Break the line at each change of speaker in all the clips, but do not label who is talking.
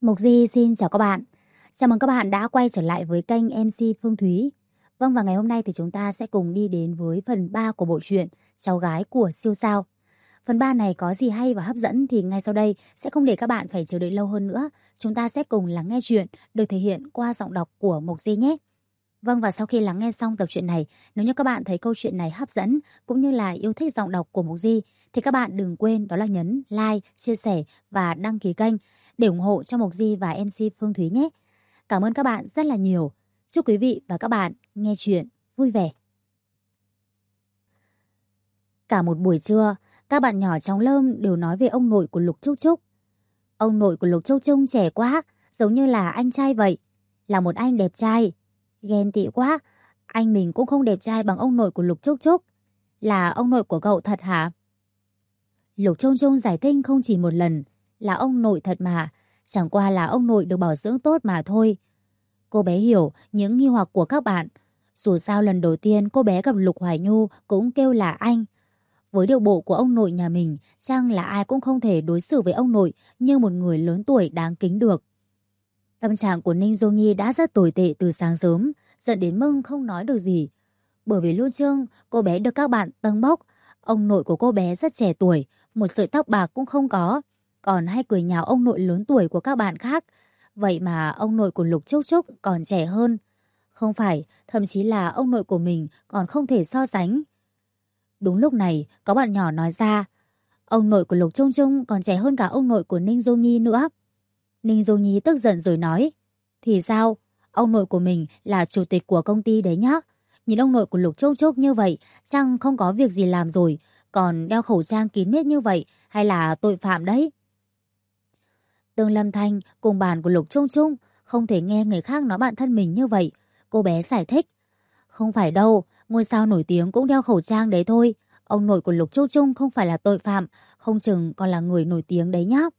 Mục Di xin chào các bạn. Chào mừng các bạn đã quay trở lại với kênh MC Phương Thúy. Vâng, và ngày hôm nay thì chúng ta sẽ cùng đi đến với phần 3 của bộ truyện Cháu gái của siêu sao. Phần 3 này có gì hay và hấp dẫn thì ngay sau đây sẽ không để các bạn phải chờ đợi lâu hơn nữa. Chúng ta sẽ cùng lắng nghe chuyện được thể hiện qua giọng đọc của Mục Di nhé. Vâng, và sau khi lắng nghe xong tập truyện này, nếu như các bạn thấy câu chuyện này hấp dẫn cũng như là yêu thích giọng đọc của Mục Di thì các bạn đừng quên đó là nhấn like, chia sẻ và đăng ký kênh để ủng hộ cho Mục Di và MC Phương Thúy nhé. Cảm ơn các bạn rất là nhiều. Chúc quý vị và các bạn nghe chuyện vui vẻ. Cả một buổi trưa, các bạn nhỏ trong lớp đều nói về ông nội của Lục Trúc Trúc. Ông nội của Lục Trúc Trúc trẻ quá, giống như là anh trai vậy, là một anh đẹp trai. Ghen tị quá, anh mình cũng không đẹp trai bằng ông nội của Lục Trúc Trúc. Là ông nội của cậu thật hả? Lục Trung Trung giải thích không chỉ một lần, là ông nội thật mà, chẳng qua là ông nội được bảo dưỡng tốt mà thôi. Cô bé hiểu những nghi hoặc của các bạn. Dù sao lần đầu tiên cô bé gặp Lục Hoài Nhu cũng kêu là anh. Với điệu bộ của ông nội nhà mình, chắc là ai cũng không thể đối xử với ông nội như một người lớn tuổi đáng kính được. Tâm trạng của Ninh Du Nhi đã rất tồi tệ từ sáng sớm, giận đến mức không nói được gì. Bởi vì lúc trước cô bé được các bạn tâng bốc, ông nội của cô bé rất trẻ tuổi, một sợi tóc bạc cũng không có, còn hay cười nhạo ông nội lớn tuổi của các bạn khác. Vậy mà ông nội của Lục Trúc Trúc còn trẻ hơn. Không phải, thậm chí là ông nội của mình còn không thể so sánh. Đúng lúc này, có bạn nhỏ nói ra, ông nội của Lục Trung Trung còn trẻ hơn cả ông nội của Ninh Du Nhi nữa. Ninh Du Nhi tức giận rồi nói, thì sao? Ông nội của mình là chủ tịch của công ty đấy nhá. Nhìn ông nội của Lục Trúc Trúc như vậy, chắc không có việc gì làm rồi, còn đeo khẩu trang kín mít như vậy, hay là tội phạm đấy? Tương Lâm Thanh cùng bàn của Lục Trung Trung không thể nghe người khác nói bạn thân mình như vậy. Cô bé giải thích, không phải đâu, ngôi sao nổi tiếng cũng đeo khẩu trang đấy thôi. Ông nội của Lục Trung Trung không phải là tội phạm, không chừng còn là người nổi tiếng đấy nhá.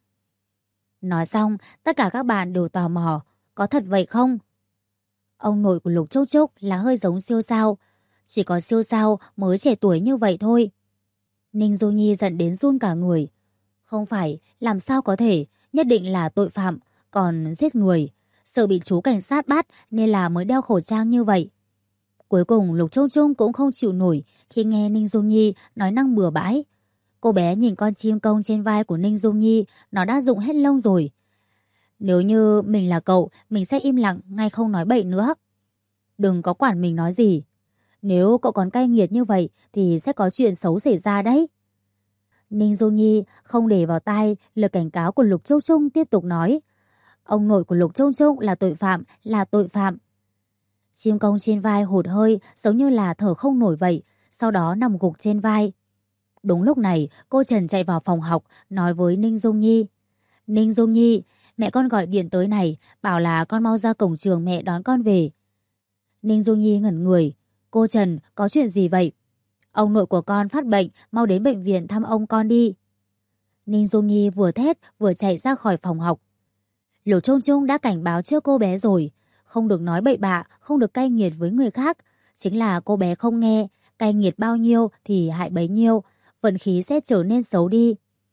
Nói xong, tất cả các bạn đều tò mò, có thật vậy không? Ông nội của Lục Trúc Trúc là hơi giống siêu sao, chỉ có siêu sao mới trẻ tuổi như vậy thôi. Ninh Du Nhi giận đến run cả người. Không phải, làm sao có thể, nhất định là tội phạm, còn giết người. Sợ bị chú cảnh sát bắt nên là mới đeo khẩu trang như vậy. Cuối cùng Lục Trung Trung cũng không chịu nổi khi nghe Ninh Du Nhi nói năng bừa bãi. Cô bé nhìn con chim công trên vai của Ninh Du Nhi, nó đã rụng hết lông rồi. Nếu như mình là cậu, mình sẽ im lặng ngay không nói bậy nữa. Đừng có quản mình nói gì. Nếu cậu còn cay nghiệt như vậy thì sẽ có chuyện xấu xảy ra đấy. Ninh Du Nhi không để vào tai lời cảnh cáo của Lục Trúc Trúc, tiếp tục nói. Ông nội của Lục Trúc Trúc là tội phạm, là tội phạm. Chim công trên vai hụt hơi giống như là thở không nổi vậy, sau đó nằm gục trên vai. Đúng lúc này, cô Trần chạy vào phòng học nói với Ninh Dung Nhi. Ninh Dung Nhi, mẹ con gọi điện tới này, bảo là con mau ra cổng trường mẹ đón con về. Ninh Dung Nhi ngẩn người. Cô Trần, có chuyện gì vậy? Ông nội của con phát bệnh, mau đến bệnh viện thăm ông con đi. Ninh Dung Nhi vừa thét vừa chạy ra khỏi phòng học. Lục Trung Trung đã cảnh báo trước cô bé rồi, không được nói bậy bạ, không được cay nghiệt với người khác. Chính là cô bé không nghe, cay nghiệt bao nhiêu thì hại bấy nhiêu, vận khí sẽ trở nên xấu đi.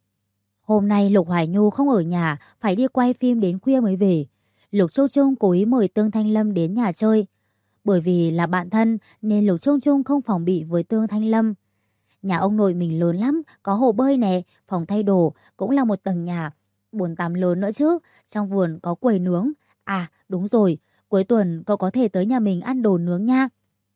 Hôm nay Lục Hoài Nhu không ở nhà, phải đi quay phim đến khuya mới về. Lục Trung Trung cố ý mời Tương Thanh Lâm đến nhà chơi. Bởi vì là bạn thân nên Lục Trung Trung không phòng bị với Tương Thanh Lâm. Nhà ông nội mình lớn lắm, có hồ bơi nè, phòng thay đồ, cũng là một tầng nhà, bồn tắm lớn nữa chứ, trong vườn có quầy nướng. À đúng rồi, cuối tuần cậu có thể tới nhà mình ăn đồ nướng nha.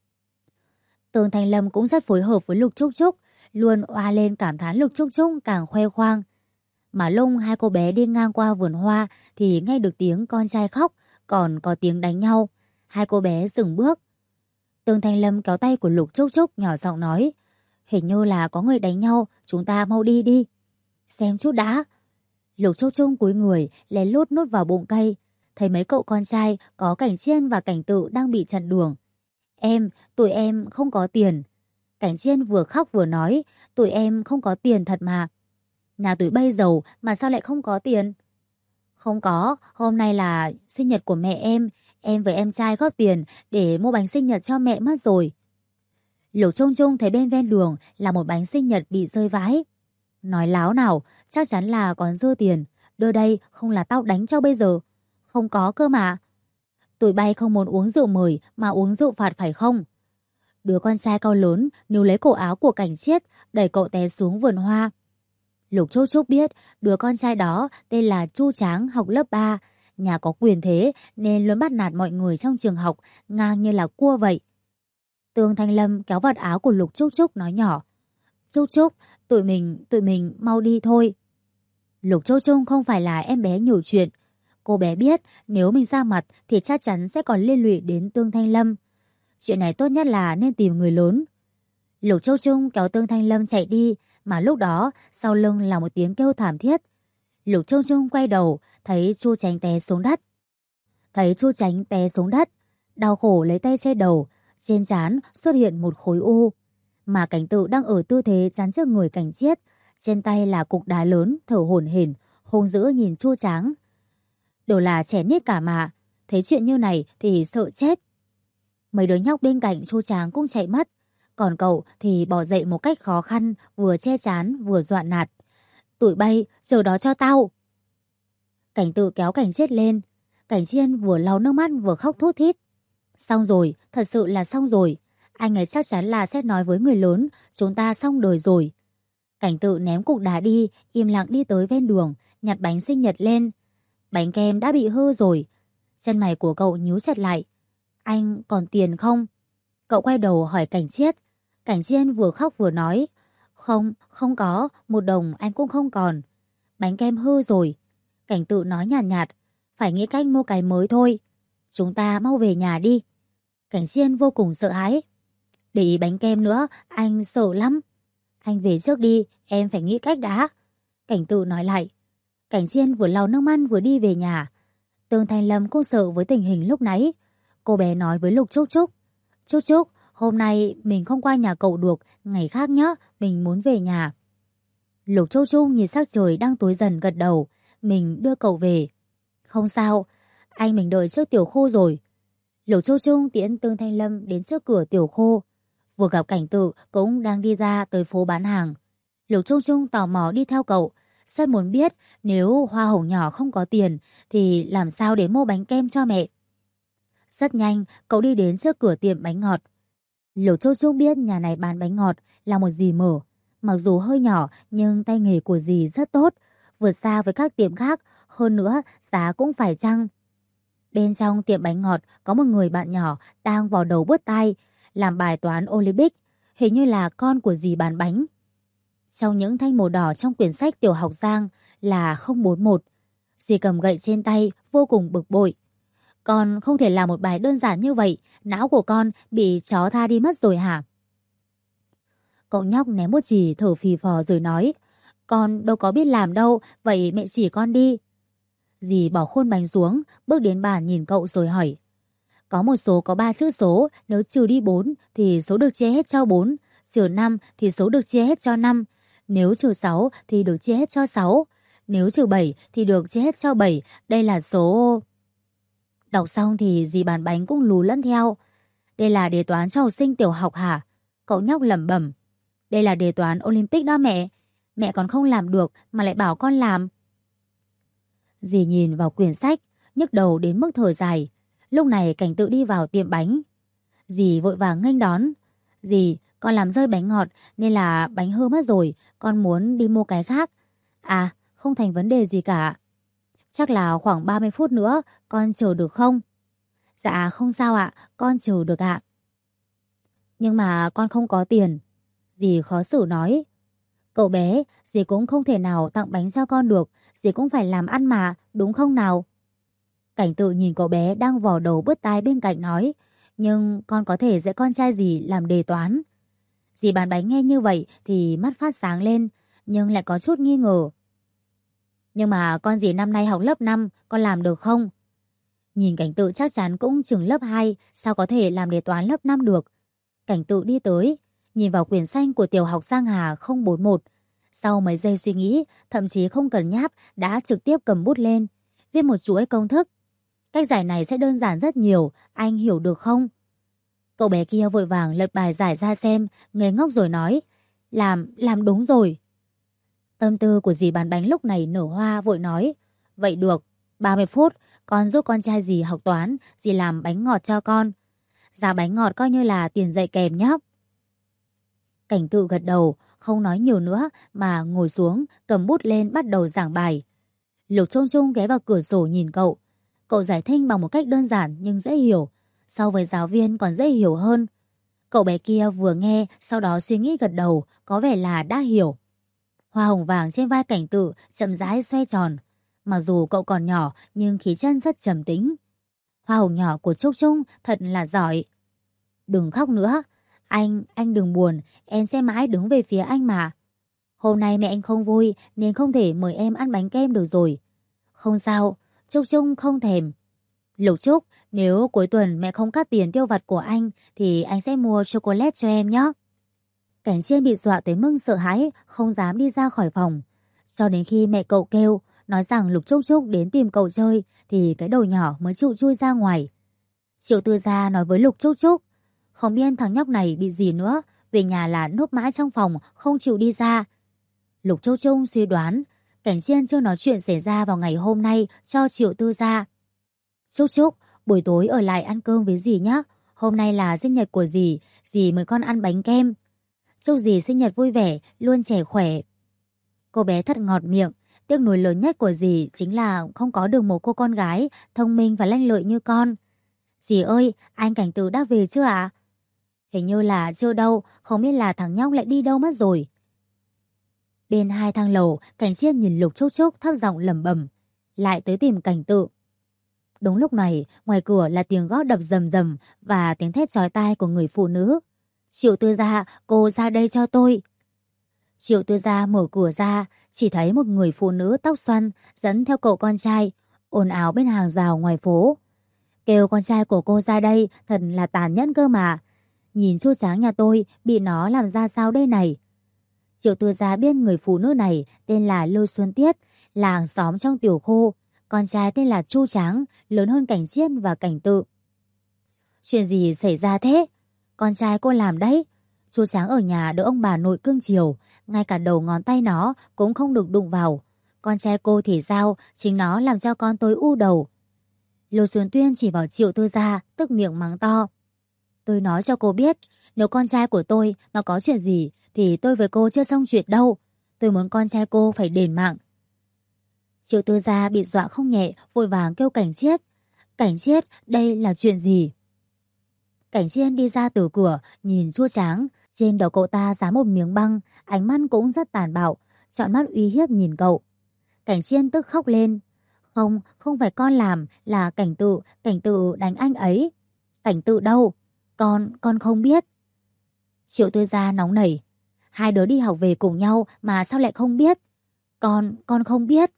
Tương Thanh Lâm cũng rất phối hợp với Lục Trúc Trúc, luôn oa lên cảm thán Lục Trúc Trúc càng khoe khoang. Mà lúc hai cô bé đi ngang qua vườn hoa thì nghe được tiếng con trai khóc, còn có tiếng đánh nhau. Hai cô bé dừng bước. Tương Thanh Lâm kéo tay của Lục Trúc Trúc nhỏ giọng nói, hình như là có người đánh nhau, chúng ta mau đi đi. Xem chút đã. Lục Trúc Trúc cúi người, lén lút nút vào bụng cây, thấy mấy cậu con trai có Cảnh Chiên và Cảnh Tự đang bị chặn đường. Tụi em không có tiền. Cảnh Chiên vừa khóc vừa nói, tụi em không có tiền thật mà. Nhà tụi bây giàu mà sao lại không có tiền? Không có, hôm nay là sinh nhật của mẹ em với em trai góp tiền để mua bánh sinh nhật cho mẹ mất rồi. Lục Trung Trung thấy bên ven đường là một bánh sinh nhật bị rơi vãi. Nói láo nào, chắc chắn là còn dư tiền. Đưa đây, không là tao đánh cho bây giờ. Không có cơ mà. Tụi bay không muốn uống rượu mời mà uống rượu phạt phải không? Đứa con trai cao lớn níu lấy cổ áo của Cảnh Chiết, đẩy cậu té xuống vườn hoa. Lục Trúc Trúc biết đứa con trai đó tên là Chu Tráng, học lớp 3, nhà có quyền thế nên luôn bắt nạt mọi người trong trường học, ngang như là cua vậy. Tương Thanh Lâm kéo vạt áo của Lục Trúc Trúc nói nhỏ. Trúc Trúc, tụi mình mau đi thôi. Lục Trúc Trúc không phải là em bé nhiều chuyện. Cô bé biết nếu mình ra mặt thì chắc chắn sẽ còn liên lụy đến Tương Thanh Lâm. Chuyện này tốt nhất là nên tìm người lớn. Lục Trúc Trúc kéo Tương Thanh Lâm chạy đi, mà lúc đó sau lưng là một tiếng kêu thảm thiết. Lục Trúc Trúc quay đầu, thấy Chu Tránh té xuống đất. Đau khổ lấy tay che đầu, trên trán xuất hiện một khối u. Mà Cảnh Tự đang ở tư thế chắn trước người Cảnh Chiết, trên tay là cục đá lớn, thở hổn hển, hung dữ nhìn Chu Tráng. Đều là trẻ nít cả mà, thấy chuyện như này thì sợ chết. Mấy đứa nhóc bên cạnh Chu Tráng cũng chạy mất, còn cậu thì bỏ dậy một cách khó khăn, vừa che chán vừa dọa nạt. Tụi bay, chờ đó cho tao. Cảnh Tự kéo Cảnh Chiết lên. Cảnh Chiên vừa lau nước mắt vừa khóc thút thít. Xong rồi, thật sự là xong rồi. Anh ấy chắc chắn là sẽ nói với người lớn, chúng ta xong đời rồi. Cảnh Tự ném cục đá đi, im lặng đi tới ven đường, nhặt bánh sinh nhật lên. Bánh kem đã bị hư rồi. Chân mày của cậu nhíu chặt lại. Anh còn tiền không? Cậu quay đầu hỏi Cảnh Chiết. Cảnh Chiên vừa khóc vừa nói. Không có, 1 đồng anh cũng không còn. Bánh kem hư rồi. Cảnh Tự nói nhạt nhạt. Phải nghĩ cách mua cái mới thôi. Chúng ta mau về nhà đi. Cảnh Chiên vô cùng sợ hãi. Để ý bánh kem nữa, anh sợ lắm. Anh về trước đi, em phải nghĩ cách đã. Cảnh Tự nói lại. Cảnh Chiên vừa lau nước mắt vừa đi về nhà. Tương Thanh Lâm cũng sợ với tình hình lúc nãy. Cô bé nói với Lục Trúc Trúc. Trúc Trúc, hôm nay mình không qua nhà cậu được, ngày khác nhé, mình muốn về nhà. Lục Trúc Trúc nhìn sắc trời đang tối dần gật đầu. Mình đưa cậu về. Không sao, anh mình đợi trước tiểu khu rồi. Lục Trúc Trúc tiễn Tương Thanh Lâm đến trước cửa tiểu khu. Vừa gặp Cảnh Tự cũng đang đi ra tới phố bán hàng. Lục Trúc Trúc tò mò đi theo cậu. Rất muốn biết nếu Hoa Hồng nhỏ không có tiền thì làm sao để mua bánh kem cho mẹ. Rất nhanh cậu đi đến trước cửa tiệm bánh ngọt. Lục Trúc Trúc biết nhà này bán bánh ngọt là một dì mở. Mặc dù hơi nhỏ nhưng tay nghề của dì rất tốt, vượt xa với các tiệm khác, hơn nữa giá cũng phải chăng. Bên trong tiệm bánh ngọt có một người bạn nhỏ đang vào đầu bứt tai làm bài toán Olympic, hình như là con của dì bán bánh. Trong những thanh màu đỏ trong quyển sách tiểu học Giang là 041. Dì cầm gậy trên tay vô cùng bực bội. Con không thể làm một bài đơn giản như vậy, não của con bị chó tha đi mất rồi hả? Cậu nhóc ném một chì thở phì phò rồi nói. Con đâu có biết làm đâu, vậy mẹ chỉ con đi. Dì bỏ khuôn bánh xuống, bước đến bàn nhìn cậu rồi hỏi. Có một số có 3 chữ số, nếu trừ đi 4 thì số được chia hết cho 4, trừ 5 thì số được chia hết cho 5, nếu trừ 6 thì được chia hết cho 6, nếu trừ 7 thì được chia hết cho 7, đây là số... Đọc xong thì dì bán bánh cũng lú lẫn theo. Đây là đề toán cho học sinh tiểu học hả? Cậu nhóc lẩm bẩm. Đây là đề toán Olympic đó mẹ. Mẹ còn không làm được mà lại bảo con làm. Dì nhìn vào quyển sách, nhức đầu đến mức thở dài. Lúc này Cảnh Tự đi vào tiệm bánh. Dì vội vàng nghênh đón. Dì, con làm rơi bánh ngọt nên là bánh hư mất rồi, con muốn đi mua cái khác. À, không thành vấn đề gì cả. Chắc là khoảng 30 phút nữa, con chờ được không? Dạ không sao ạ, con chờ được ạ. Nhưng mà con không có tiền. Dì khó xử nói. Cậu bé, dì cũng không thể nào tặng bánh cho con được, dì cũng phải làm ăn mà, đúng không nào? Cảnh Tự nhìn cậu bé đang vò đầu bứt tai bên cạnh nói. Nhưng con có thể dạy con trai dì làm đề toán. Dì bán bánh nghe như vậy thì mắt phát sáng lên, nhưng lại có chút nghi ngờ. Nhưng mà con dì năm nay học lớp 5, con làm được không? Nhìn Cảnh Tự chắc chắn cũng chừng lớp 2, sao có thể làm đề toán lớp 5 được? Cảnh Tự đi tới, nhìn vào quyển sách của tiểu học Giang Hà 041. Sau mấy giây suy nghĩ, thậm chí không cần nháp, đã trực tiếp cầm bút lên, viết một chuỗi công thức. Cách giải này sẽ đơn giản rất nhiều, anh hiểu được không? Cậu bé kia vội vàng lật bài giải ra xem, ngây ngốc rồi nói. Làm đúng rồi. Tâm tư của dì bán bánh lúc này nở hoa vội nói. Vậy được, 30 phút, Con giúp con trai dì học toán, dì làm bánh ngọt cho con. Giá bánh ngọt coi như là tiền dạy kèm nhé. Cảnh Tự gật đầu, không nói nhiều nữa mà ngồi xuống, cầm bút lên bắt đầu giảng bài. Lục Trung Trung ghé vào cửa sổ nhìn cậu. Cậu giải thích bằng một cách đơn giản nhưng dễ hiểu. So với giáo viên còn dễ hiểu hơn. Cậu bé kia vừa nghe, sau đó suy nghĩ gật đầu, có vẻ là đã hiểu. Hoa hồng vàng trên vai Cảnh Tự chậm rãi xoay tròn. Mặc dù cậu còn nhỏ nhưng khí chất rất trầm tĩnh. Hoa hồng nhỏ của Trúc Trung thật là giỏi. Đừng khóc nữa. Anh đừng buồn, em sẽ mãi đứng về phía anh mà. Hôm nay mẹ anh không vui nên không thể mời em ăn bánh kem được rồi. Không sao, Trúc Trung không thèm. Lục Trúc, nếu cuối tuần mẹ không cắt tiền tiêu vặt của anh thì anh sẽ mua chocolate cho em nhé. Cảnh Chiên bị dọa tới mức sợ hãi, không dám đi ra khỏi phòng. Cho đến khi mẹ cậu kêu, nói rằng Lục Trúc Trúc đến tìm cậu chơi thì cái đầu nhỏ mới chịu chui ra ngoài. Triệu Tư Gia nói với Lục Trúc Trúc, không biết thằng nhóc này bị gì nữa, về nhà là núp mãi trong phòng, không chịu đi ra. Lục Trúc Trúc suy đoán, Cảnh Chiên chưa nói chuyện xảy ra vào ngày hôm nay cho Triệu Tư Gia. Trúc Trúc, buổi tối ở lại ăn cơm với dì nhé. Hôm nay là sinh nhật của dì mời con ăn bánh kem. Chúc dì sinh nhật vui vẻ, luôn trẻ khỏe. Cô bé thật ngọt miệng, tiếc nuối lớn nhất của dì chính là không có được một cô con gái thông minh và lanh lợi như con. Dì ơi, anh Cảnh Tự đã về chưa ạ? Hình như là chưa đâu, không biết là thằng nhóc lại đi đâu mất rồi. Bên hai thang lầu, Cảnh Chiên nhìn Lục Trúc Trúc thấp giọng lẩm bẩm, lại tới tìm Cảnh Tự. Đúng lúc này, ngoài cửa là tiếng gót đập rầm rầm và tiếng thét chói tai của người phụ nữ. Triệu Tư Gia, cô ra đây cho tôi. Triệu Tư Gia mở cửa ra, chỉ thấy một người phụ nữ tóc xoăn dẫn theo cậu con trai, ồn ào bên hàng rào ngoài phố. Kêu con trai của cô ra đây thật là tàn nhẫn cơ mà. Nhìn chú Tráng nhà tôi bị nó làm ra sao đây này. Triệu Tư Gia biết người phụ nữ này tên là Lưu Xuân Tiết, là hàng xóm trong tiểu khu. Con trai tên là Chu Tráng, lớn hơn Cảnh Chiên và Cảnh Tự. Chuyện gì xảy ra thế? Con trai cô làm đấy. Chu Tráng ở nhà đỡ ông bà nội cưng chiều, ngay cả đầu ngón tay nó cũng không được đụng vào. Con trai cô thì sao, chính nó làm cho con tôi u đầu. Lưu Xuân Tuyên chỉ vào Triệu Tư Gia, tức miệng mắng to. Tôi nói cho cô biết, nếu con trai của tôi mà có chuyện gì thì tôi với cô chưa xong chuyện đâu. Tôi muốn con trai cô phải đền mạng. Triệu Tư Gia bị dọa không nhẹ, vội vàng kêu Cảnh Chiết. Cảnh Chiết, đây là chuyện gì? Cảnh Chiên đi ra từ cửa, nhìn Chu Tráng. Trên đầu cậu ta dán một miếng băng, ánh mắt cũng rất tàn bạo, trọn mắt uy hiếp nhìn cậu. Cảnh Chiên tức khóc lên. Không phải con làm, là Cảnh Tự đánh anh ấy. Cảnh Tự đâu? Con không biết. Triệu Tư Gia nóng nảy. Hai đứa đi học về cùng nhau mà sao lại không biết? Con không biết.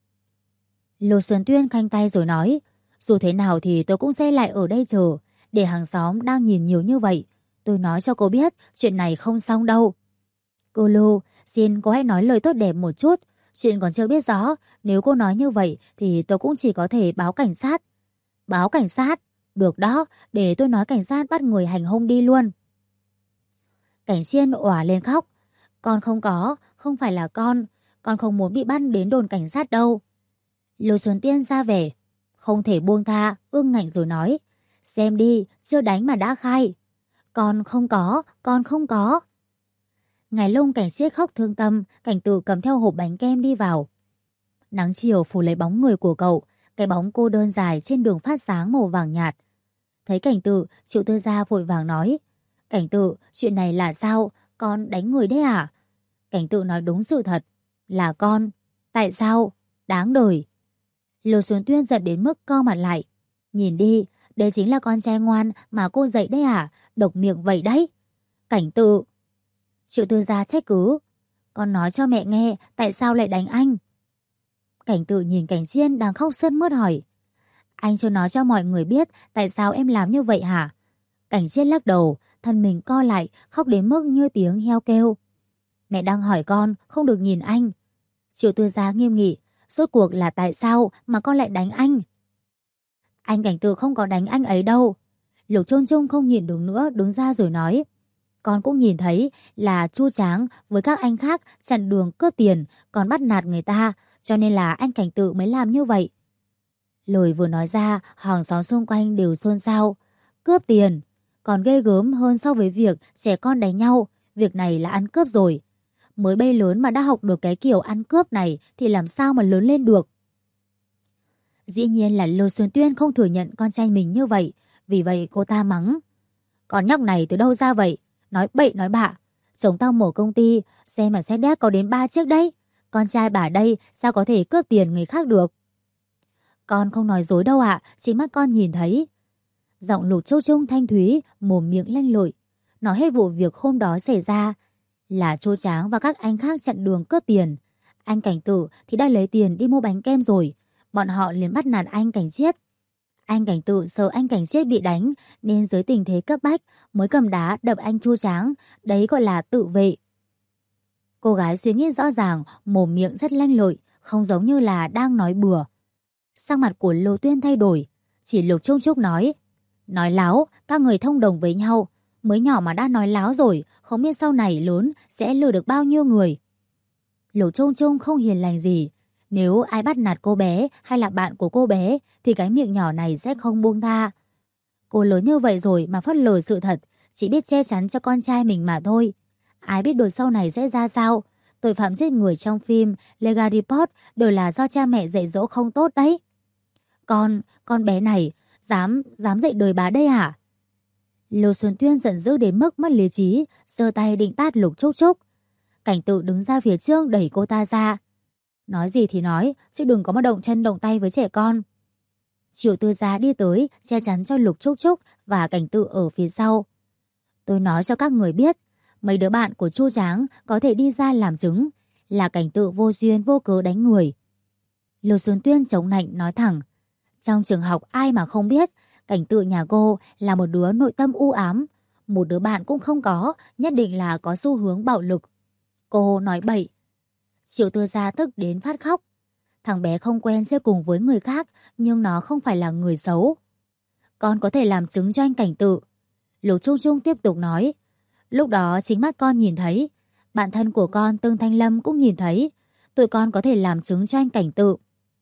Lô Xuân Tuyên khoanh tay rồi nói, dù thế nào thì tôi cũng sẽ lại ở đây chờ, để hàng xóm đang nhìn nhiều như vậy. Tôi nói cho cô biết, chuyện này không xong đâu. Cô Lô, xin cô hãy nói lời tốt đẹp một chút. Chuyện còn chưa biết rõ, nếu cô nói như vậy thì tôi cũng chỉ có thể báo cảnh sát. Báo cảnh sát? Được đó, để tôi nói cảnh sát bắt người hành hung đi luôn. Cảnh Chiên òa lên khóc. Con không có, không phải là con không muốn bị bắt đến đồn cảnh sát đâu. Lô Xuân Tiên ra vẻ, không thể buông tha, ương ngạnh rồi nói. Xem đi, chưa đánh mà đã khai. Con không có. Ngày Lông Cảnh Chiết khóc thương tâm, Cảnh Tự cầm theo hộp bánh kem đi vào. Nắng chiều phủ lấy bóng người của cậu, cái bóng cô đơn dài trên đường phát sáng màu vàng nhạt. Thấy Cảnh Tự, Triệu Tư Gia vội vàng nói. Cảnh Tự, chuyện này là sao? Con đánh người đấy à? Cảnh Tự nói đúng sự thật. Là con. Tại sao? Đáng đời. Lô Xuân Tuyên giận đến mức co mặt lại. Nhìn đi, đây chính là con trai ngoan mà cô dạy đấy à? Độc miệng vậy đấy. Cảnh Tự. Triệu Tư Gia trách cứ. Con nói cho mẹ nghe, tại sao lại đánh anh? Cảnh Tự nhìn Cảnh Chiên đang khóc sướt mướt hỏi. Anh chưa nói cho mọi người biết tại sao em làm như vậy hả? Cảnh Chiên lắc đầu, thân mình co lại, khóc đến mức như tiếng heo kêu. Mẹ đang hỏi con, không được nhìn anh. Triệu Tư Gia nghiêm nghị. Rốt cuộc là tại sao mà con lại đánh anh? Anh Cảnh Tự không có đánh anh ấy đâu. Lục Chôn Chung không nhìn được nữa, đứng ra rồi nói. Con cũng nhìn thấy là Chu Tráng với các anh khác chặn đường cướp tiền, còn bắt nạt người ta, cho nên là anh Cảnh Tự mới làm như vậy. Lời vừa nói ra, hàng xóm xung quanh đều xôn xao. Cướp tiền, còn ghê gớm hơn so với việc trẻ con đánh nhau, việc này là ăn cướp rồi. Mới bay lớn mà đã học được cái kiểu ăn cướp này thì làm sao mà lớn lên được. Dĩ nhiên là Lô Xuân Tuyên không thừa nhận con trai mình như vậy, vì vậy cô ta mắng. Con nhóc này từ đâu ra vậy? Nói bậy nói bạ. Chồng tao mở công ty, xe mà xe đét có đến 3 chiếc đấy. Con trai bà đây sao có thể cướp tiền người khác được? Con không nói dối đâu ạ, chính mắt con nhìn thấy. Giọng Lục Châu Trung thanh thúy, mồm miệng lanh lội. Nói hết vụ việc hôm đó xảy ra. Là Chu Tráng và các anh khác chặn đường cướp tiền. Anh Cảnh Tử thì đã lấy tiền đi mua bánh kem rồi. Bọn họ liền bắt nạt anh Cảnh Chiết. Anh Cảnh Tử sợ anh Cảnh Chiết bị đánh nên dưới tình thế cấp bách mới cầm đá đập anh Chu Tráng. Đấy gọi là tự vệ. Cô gái suy nghĩ rõ ràng, mồm miệng rất lanh lợi, không giống như là đang nói bừa. Sắc mặt của Lô Tuyên thay đổi. Chỉ Lục Trung Trúc nói. Nói láo, các người thông đồng với nhau. Mới nhỏ mà đã nói láo rồi, không biết sau này lớn sẽ lừa được bao nhiêu người. Lục Trung Trung không hiền lành gì. Nếu ai bắt nạt cô bé hay là bạn của cô bé thì cái miệng nhỏ này sẽ không buông tha. Cô lớn như vậy rồi mà phớt lờ sự thật, chỉ biết che chắn cho con trai mình mà thôi. Ai biết được sau này sẽ ra sao. Tội phạm giết người trong phim Lega Report đều là do cha mẹ dạy dỗ không tốt đấy. Con bé này dám dạy đời bà đây hả? Lô Xuân Tuyên giận dữ đến mức mất lý trí, giơ tay định tát Lục Trúc Trúc. Cảnh Tự đứng ra phía trước đẩy cô ta ra. Nói gì thì nói, chứ đừng có mà động chân động tay với trẻ con. Triệu Tư Gia đi tới, che chắn cho Lục Trúc Trúc và Cảnh Tự ở phía sau. Tôi nói cho các người biết, mấy đứa bạn của Chu Tráng có thể đi ra làm chứng, là Cảnh Tự vô duyên vô cớ đánh người. Lô Xuân Tuyên chống nạnh nói thẳng. Trong trường học ai mà không biết, Cảnh Tự nhà cô là một đứa nội tâm u ám. Một đứa bạn cũng không có, nhất định là có xu hướng bạo lực. Cô nói bậy. Triệu Tư Gia tức đến phát khóc. Thằng bé không quen chơi cùng với người khác, nhưng nó không phải là người xấu. Con có thể làm chứng cho anh Cảnh Tự. Lục Trung Trung tiếp tục nói. Lúc đó chính mắt con nhìn thấy. Bạn thân của con Tương Thanh Lâm cũng nhìn thấy. Tụi con có thể làm chứng cho anh Cảnh Tự.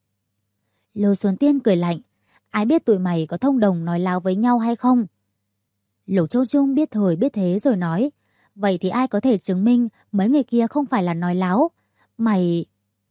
Lô Xuân Tiên cười lạnh. Ai biết tụi mày có thông đồng nói láo với nhau hay không? Lục Trung Trung biết thời biết thế rồi nói. Vậy thì ai có thể chứng minh mấy người kia không phải là nói láo? Mày...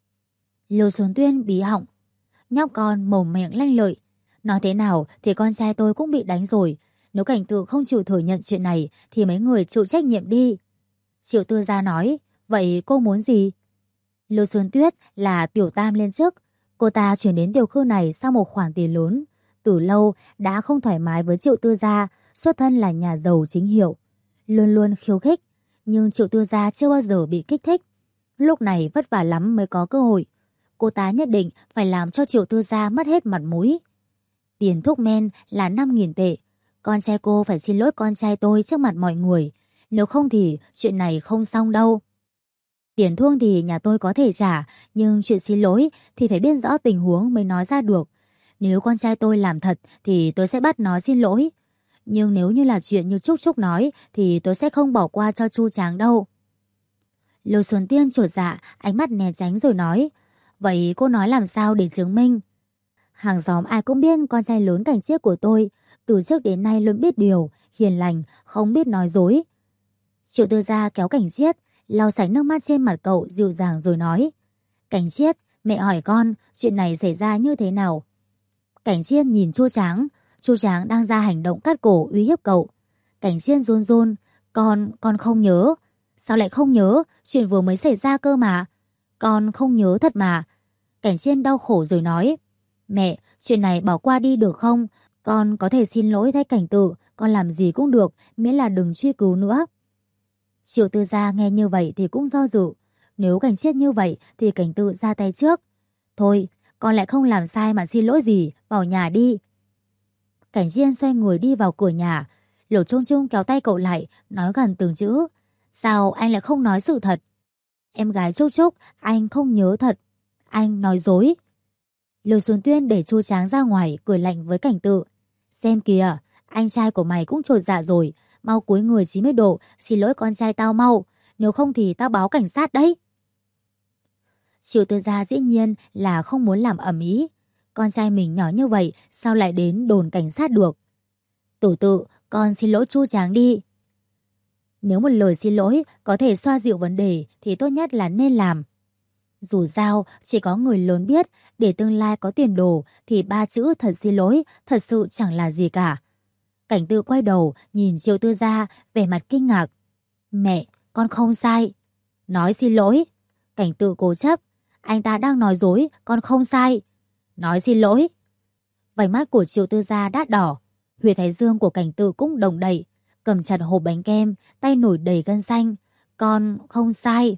Lô Xuân Tuyên bí họng. Nhóc con mồm miệng lanh lợi. Nói thế nào thì con trai tôi cũng bị đánh rồi. Nếu Cảnh Tự không chịu thừa nhận chuyện này thì mấy người chịu trách nhiệm đi. Triệu Tư Gia nói. Vậy cô muốn gì? Lô Xuân Tuyết là tiểu tam lên chức. Cô ta chuyển đến tiểu khu này sau một khoản tiền lớn. Từ lâu đã không thoải mái với Triệu Tư Gia, xuất thân là nhà giàu chính hiệu. Luôn luôn khiêu khích, nhưng Triệu Tư Gia chưa bao giờ bị kích thích. Lúc này vất vả lắm mới có cơ hội. Cô ta nhất định phải làm cho Triệu Tư Gia mất hết mặt mũi. Tiền thuốc men là 5.000 tệ. Con trai cô phải xin lỗi con trai tôi trước mặt mọi người. Nếu không thì chuyện này không xong đâu. Tiền thuốc thì nhà tôi có thể trả, nhưng chuyện xin lỗi thì phải biết rõ tình huống mới nói ra được. Nếu con trai tôi làm thật thì tôi sẽ bắt nó xin lỗi. Nhưng nếu như là chuyện như Trúc Trúc nói thì tôi sẽ không bỏ qua cho Chu Tráng đâu. Lô Xuân Tiên chột dạ, ánh mắt né tránh rồi nói. Vậy cô nói làm sao để chứng minh? Hàng xóm ai cũng biết con trai lớn Cảnh Chiết của tôi từ trước đến nay luôn biết điều, hiền lành, không biết nói dối. Triệu Tư Gia kéo Cảnh Chiết, lau sạch nước mắt trên mặt cậu dịu dàng rồi nói. Cảnh Chiết, mẹ hỏi con chuyện này xảy ra như thế nào? Cảnh Chiết nhìn Chu Tráng. Chu Tráng đang ra hành động cắt cổ uy hiếp cậu. Cảnh Chiết run run. Con không nhớ. Sao lại không nhớ? Chuyện vừa mới xảy ra cơ mà. Con không nhớ thật mà. Cảnh Chiết đau khổ rồi nói. Mẹ, chuyện này bỏ qua đi được không? Con có thể xin lỗi thay Cảnh Tự. Con làm gì cũng được, miễn là đừng truy cứu nữa. Triệu Tư Gia nghe như vậy thì cũng do dự. Nếu Cảnh Chiết như vậy thì Cảnh Tự ra tay trước. Thôi, con lại không làm sai mà xin lỗi gì, vào nhà đi. Cảnh Chiết xoay người đi vào cửa nhà. Lục Trung Trung kéo tay cậu lại, nói gần từng chữ. Sao anh lại không nói sự thật? Em gái Trúc Trúc, anh không nhớ thật. Anh nói dối. Lục Xuân Tuyên để Chu Tráng ra ngoài, cười lạnh với Cảnh Tự. Xem kìa, anh trai của mày cũng chột dạ rồi. Mau cúi người 90 độ, xin lỗi con trai tao mau. Nếu không thì tao báo cảnh sát đấy. Triệu Tư Gia dĩ nhiên là không muốn làm ầm ĩ. Con trai mình nhỏ như vậy sao lại đến đồn cảnh sát được? Tử tự, con xin lỗi Chu Tráng đi. Nếu một lời xin lỗi có thể xoa dịu vấn đề thì tốt nhất là nên làm. Dù sao, chỉ có người lớn biết, để tương lai có tiền đồ thì ba chữ thật xin lỗi thật sự chẳng là gì cả. Cảnh Tự quay đầu nhìn Triệu Tư Gia vẻ mặt kinh ngạc. Mẹ, con không sai. Nói xin lỗi. Cảnh Tự cố chấp. Anh ta đang nói dối, con không sai. Nói xin lỗi. Vành mắt của Triệu Tư Gia đã đỏ. Huyệt thái dương của Cảnh Tự cũng đồng đậy. Cầm chặt hộp bánh kem, tay nổi đầy gân xanh. Con không sai.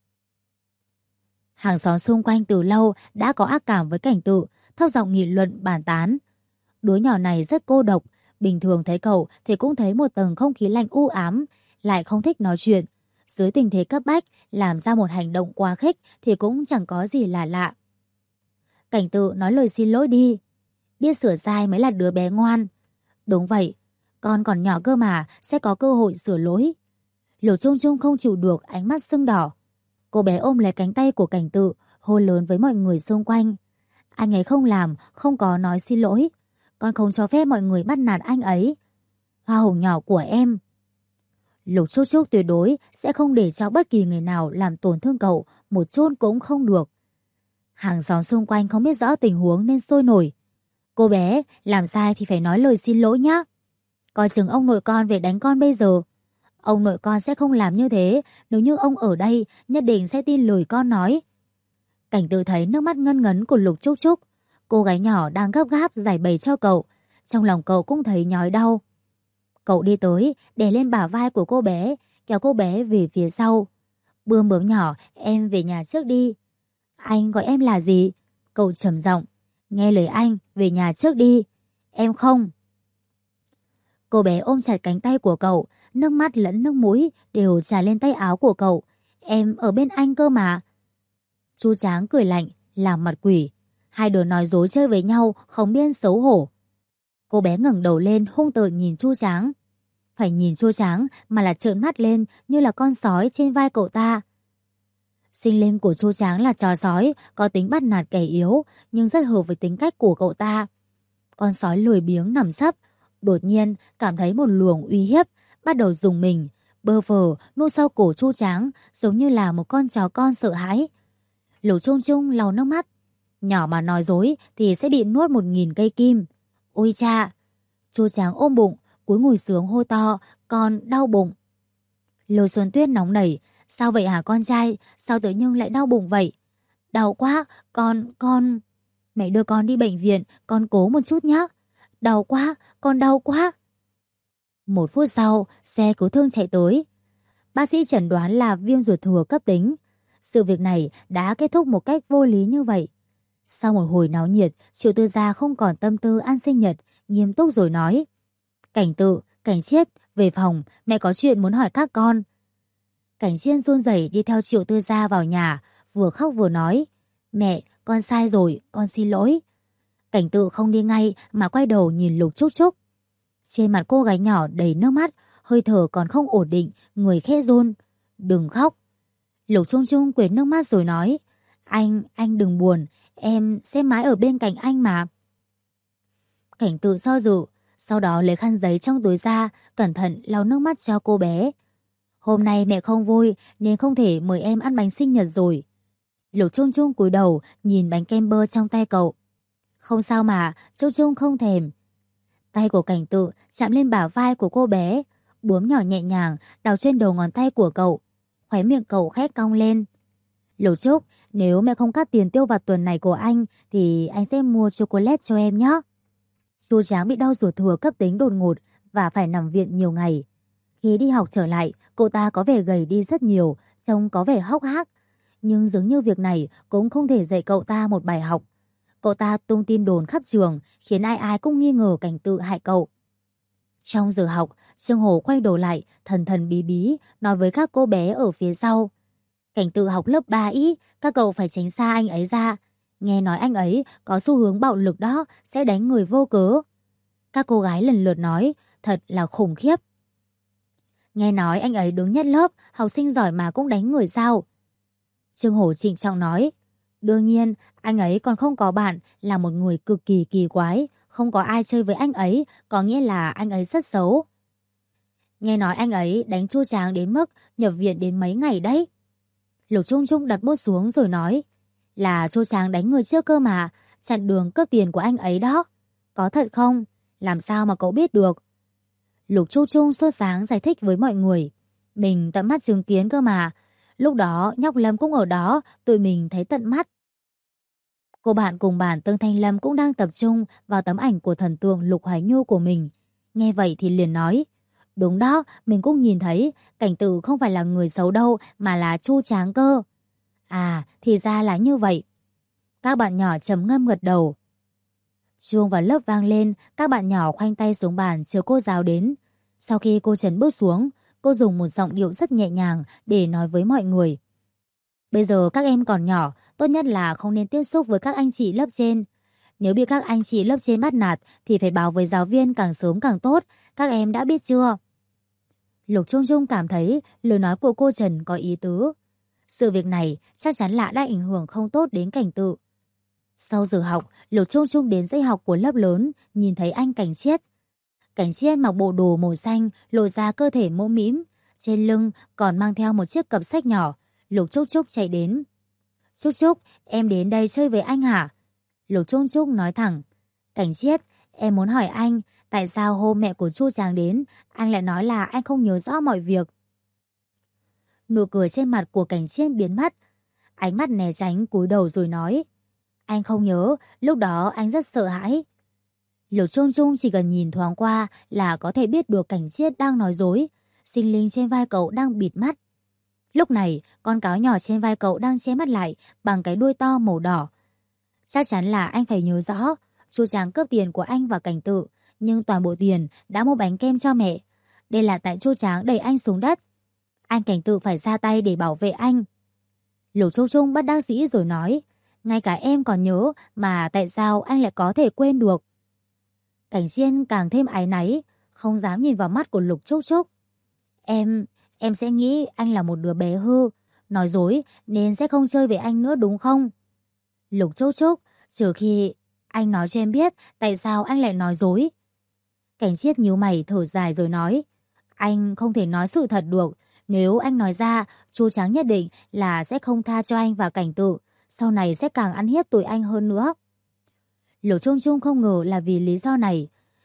Hàng xóm xung quanh từ lâu đã có ác cảm với Cảnh Tự, thấp giọng nghị luận bàn tán. Đứa nhỏ này rất cô độc, bình thường thấy cậu thì cũng thấy một tầng không khí lạnh u ám, lại không thích nói chuyện. Dưới tình thế cấp bách, làm ra một hành động quá khích thì cũng chẳng có gì là lạ. Cảnh Tự nói lời xin lỗi đi. Biết sửa sai mới là đứa bé ngoan. Đúng vậy, con còn nhỏ cơ mà, sẽ có cơ hội sửa lỗi. Lục Trung Trung không chịu được, ánh mắt sưng đỏ. Cô bé ôm lấy cánh tay của Cảnh Tự, hô lớn với mọi người xung quanh. Anh ấy không làm, không có nói xin lỗi. Con không cho phép mọi người bắt nạt anh ấy. Hoa hồng nhỏ của em. Lục Trúc Trúc tuyệt đối sẽ không để cho bất kỳ người nào làm tổn thương cậu, một chút cũng không được. Hàng xóm xung quanh không biết rõ tình huống nên sôi nổi. Cô bé, làm sai thì phải nói lời xin lỗi nhá. Coi chừng ông nội con về đánh con bây giờ. Ông nội con sẽ không làm như thế, nếu như ông ở đây nhất định sẽ tin lời con nói. Cảnh Tự thấy nước mắt ngân ngấn của Lục Trúc Trúc. Cô gái nhỏ đang gấp gáp giải bày cho cậu. Trong lòng cậu cũng thấy nhói đau. Cậu đi tới, đè lên bả vai của cô bé, kéo cô bé về phía sau. Bươm bướm nhỏ, em về nhà trước đi. Anh gọi em là gì? Cậu trầm giọng. Nghe lời anh, về nhà trước đi. Em không. Cô bé ôm chặt cánh tay của cậu, nước mắt lẫn nước mũi đều tràn lên tay áo của cậu. Em ở bên anh cơ mà. Chu Tráng cười lạnh, làm mặt quỷ. Hai đứa nói dối chơi với nhau, không biết xấu hổ. Cô bé ngẩng đầu lên hung tợn nhìn Chu Tráng. Phải nhìn Chu Tráng mà là trợn mắt lên như là con sói trên vai cậu ta. Sinh linh của Chu Tráng là chó sói, có tính bắt nạt kẻ yếu, nhưng rất hợp với tính cách của cậu ta. Con sói lười biếng nằm sấp, đột nhiên cảm thấy một luồng uy hiếp, bắt đầu dùng mình, bơ phờ nuốt sau cổ Chu Tráng, giống như là một con chó con sợ hãi. Lục Trung Trung lau nước mắt. Nhỏ mà nói dối thì sẽ bị nuốt 1000 cây kim. Ôi cha! Chu Tráng ôm bụng, cúi ngồi xuống hô to, con đau bụng. Lôi Xuân Tuyết nóng nảy. Sao vậy hả con trai? Sao tự nhiên lại đau bụng vậy? Đau quá, con... Mẹ đưa con đi bệnh viện, con cố một chút nhé. Đau quá, con đau quá. 1 phút sau, xe cứu thương chạy tới. Bác sĩ chẩn đoán là viêm ruột thừa cấp tính. Sự việc này đã kết thúc một cách vô lý như vậy. Sau một hồi náo nhiệt, Triệu Tư Gia không còn tâm tư ăn sinh nhật, nghiêm túc rồi nói. Cảnh Tự, Cảnh Chiết, về phòng, mẹ có chuyện muốn hỏi các con. Cảnh Chiết run rẩy đi theo Triệu Tư Gia vào nhà, vừa khóc vừa nói. Mẹ, con sai rồi, con xin lỗi. Cảnh Tự không đi ngay mà quay đầu nhìn Lục Trúc Trúc. Trên mặt cô gái nhỏ đầy nước mắt, hơi thở còn không ổn định, người khẽ run. Đừng khóc. Lục Trung Trung quệt nước mắt rồi nói. Anh đừng buồn, em sẽ mãi ở bên cạnh anh mà. Cảnh Tự do dự, sau đó lấy khăn giấy trong túi ra, cẩn thận lau nước mắt cho cô bé. Hôm nay mẹ không vui nên không thể mời em ăn bánh sinh nhật rồi. Lục Trung Trung cúi đầu nhìn bánh kem bơ trong tay cậu. Không sao mà, Trung Trung không thèm. Tay của Cảnh Tự chạm lên bả vai của cô bé, bướm nhỏ nhẹ nhàng đào trên đầu ngón tay của cậu. Khóe miệng cậu khẽ cong lên. Lục Trúc, nếu mẹ không cắt tiền tiêu vặt tuần này của anh thì anh sẽ mua chocolate cho em nhé. Chu Tráng bị đau ruột thừa cấp tính đột ngột và phải nằm viện nhiều ngày. Khi đi học trở lại, cậu ta có vẻ gầy đi rất nhiều, trông có vẻ hốc hác. Nhưng dường như việc này cũng không thể dạy cậu ta một bài học. Cậu ta tung tin đồn khắp trường, khiến ai ai cũng nghi ngờ Cảnh Tự hại cậu. Trong giờ học, Trương Hồ quay đầu lại, thần thần bí bí, nói với các cô bé ở phía sau. Cảnh Tự học lớp 3 ý, các cậu phải tránh xa anh ấy ra. Nghe nói anh ấy có xu hướng bạo lực đó, sẽ đánh người vô cớ. Các cô gái lần lượt nói, thật là khủng khiếp. Nghe nói anh ấy đứng nhất lớp, học sinh giỏi mà cũng đánh người sao? Trương Hổ trịnh trọng nói, Đương nhiên, anh ấy còn không có bạn, là một người cực kỳ kỳ quái. Không có ai chơi với anh ấy, có nghĩa là anh ấy rất xấu. Nghe nói anh ấy đánh Chu Tráng đến mức nhập viện đến mấy ngày đấy. Lục Trung Trung đặt bút xuống rồi nói, là Chu Tráng đánh người trước cơ mà, chặn đường cướp tiền của anh ấy đó. Có thật không? Làm sao mà cậu biết được? Lục Trung Trung sốt sáng giải thích với mọi người. Mình tận mắt chứng kiến cơ mà. Lúc đó nhóc Lâm cũng ở đó, tụi mình thấy tận mắt. Cô bạn cùng bản Tương Thanh Lâm cũng đang tập trung vào tấm ảnh của thần tượng Lục Hoài Nhu của mình. Nghe vậy thì liền nói, đúng đó, mình cũng nhìn thấy, Cảnh Tự không phải là người xấu đâu mà là Chu Tráng cơ. À, thì ra là như vậy. Các bạn nhỏ trầm ngâm gật đầu. Chuông vào lớp vang lên, các bạn nhỏ khoanh tay xuống bàn chờ cô giáo đến. Sau khi cô Trấn bước xuống, cô dùng một giọng điệu rất nhẹ nhàng để nói với mọi người. Bây giờ các em còn nhỏ, tốt nhất là không nên tiếp xúc với các anh chị lớp trên. Nếu bị các anh chị lớp trên bắt nạt thì phải báo với giáo viên càng sớm càng tốt, các em đã biết chưa? Lục Trung Trung cảm thấy lời nói của cô Trần có ý tứ. Sự việc này chắc chắn là đã ảnh hưởng không tốt đến Cảnh Tự. Sau giờ học, Lục Trung Trung đến dãy học của lớp lớn, nhìn thấy anh Cảnh Chiết. Cảnh Chiết mặc bộ đồ màu xanh, lộ ra cơ thể mũm mĩm, trên lưng còn mang theo một chiếc cặp sách nhỏ. Lục Trúc Trúc chạy đến. Trúc Trúc, em đến đây chơi với anh hả? Lục Trúc Trúc nói thẳng. Cảnh Chiết, em muốn hỏi anh, tại sao hôm mẹ của Chu Tráng đến, anh lại nói là anh không nhớ rõ mọi việc. Nụ cười trên mặt của Cảnh Chiết biến mất. Ánh mắt né tránh cúi đầu rồi nói. Anh không nhớ, lúc đó anh rất sợ hãi. Lục Trung Trung chỉ cần nhìn thoáng qua là có thể biết được Cảnh Chiết đang nói dối. Sinh linh trên vai cậu đang bịt mắt. Lúc này, con cáo nhỏ trên vai cậu đang che mắt lại bằng cái đuôi to màu đỏ. Chắc chắn là anh phải nhớ rõ, Chu Tráng cướp tiền của anh và Cảnh Tự, nhưng toàn bộ tiền đã mua bánh kem cho mẹ. Đây là tại Chu Tráng đẩy anh xuống đất. Anh Cảnh Tự phải ra tay để bảo vệ anh. Lục Trung Trung bất đắc dĩ rồi nói, ngay cả em còn nhớ mà tại sao anh lại có thể quên được. Cảnh Chiên càng thêm áy náy, không dám nhìn vào mắt của Lục Trúc Trúc. Em sẽ nghĩ anh là một đứa bé hư, nói dối nên sẽ không chơi với anh nữa đúng không? Lục Trúc Trúc, trừ khi anh nói cho em biết tại sao anh lại nói dối. Cảnh Chiết nhíu mày thở dài rồi nói, anh không thể nói sự thật được. Nếu anh nói ra, Chu Tráng nhất định là sẽ không tha cho anh và Cảnh Tự, sau này sẽ càng ăn hiếp tụi anh hơn nữa. Lục Trung Trung không ngờ là vì lý do này.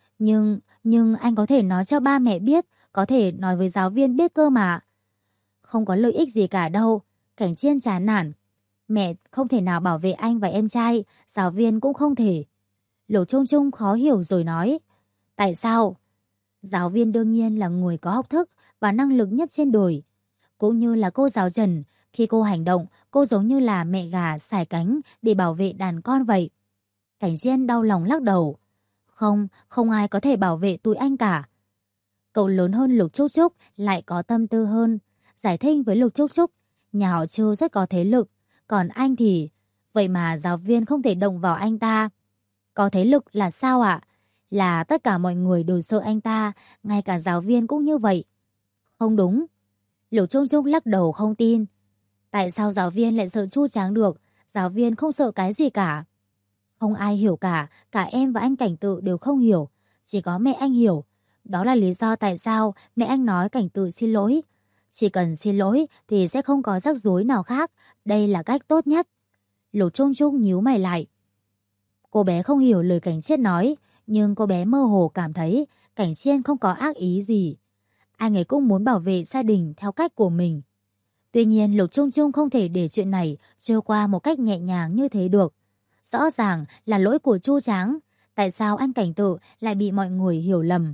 Nhưng anh có thể nói cho ba mẹ biết, có thể nói với giáo viên biết cơ mà. Không có lợi ích gì cả đâu. Cảnh Chiên chán nản. Mẹ không thể nào bảo vệ anh và em trai, giáo viên cũng không thể. Lục Trung Trung khó hiểu rồi nói. Tại sao? Giáo viên đương nhiên là người có học thức và năng lực nhất trên đời. Cũng như là cô giáo Trần, khi cô hành động, cô giống như là mẹ gà xải cánh để bảo vệ đàn con vậy. Cảnh Chiên đau lòng lắc đầu. Không ai có thể bảo vệ tụi anh cả. Cậu lớn hơn Lục Trúc Trúc lại có tâm tư hơn. Giải thích với Lục Trúc Trúc, nhà họ Trư rất có thế lực, còn anh thì... Vậy mà giáo viên không thể động vào anh ta. Có thế lực là sao ạ? Là tất cả mọi người đều sợ anh ta, ngay cả giáo viên cũng như vậy. Không đúng. Lục Trúc Trúc lắc đầu không tin. Tại sao giáo viên lại sợ Chu Tráng được? Giáo viên không sợ cái gì cả. Không ai hiểu cả em và anh Cảnh Tự đều không hiểu. Chỉ có mẹ anh hiểu. Đó là lý do tại sao mẹ anh nói Cảnh Tự xin lỗi. Chỉ cần xin lỗi thì sẽ không có rắc rối nào khác. Đây là cách tốt nhất. Lục Trung Trung nhíu mày lại. Cô bé không hiểu lời Cảnh Chiết nói, nhưng cô bé mơ hồ cảm thấy Cảnh Chiên không có ác ý gì. Anh ấy cũng muốn bảo vệ gia đình theo cách của mình. Tuy nhiên Lục Trung Trung không thể để chuyện này trôi qua một cách nhẹ nhàng như thế được. Rõ ràng là lỗi của Chu Tráng. Tại sao anh Cảnh Tự lại bị mọi người hiểu lầm?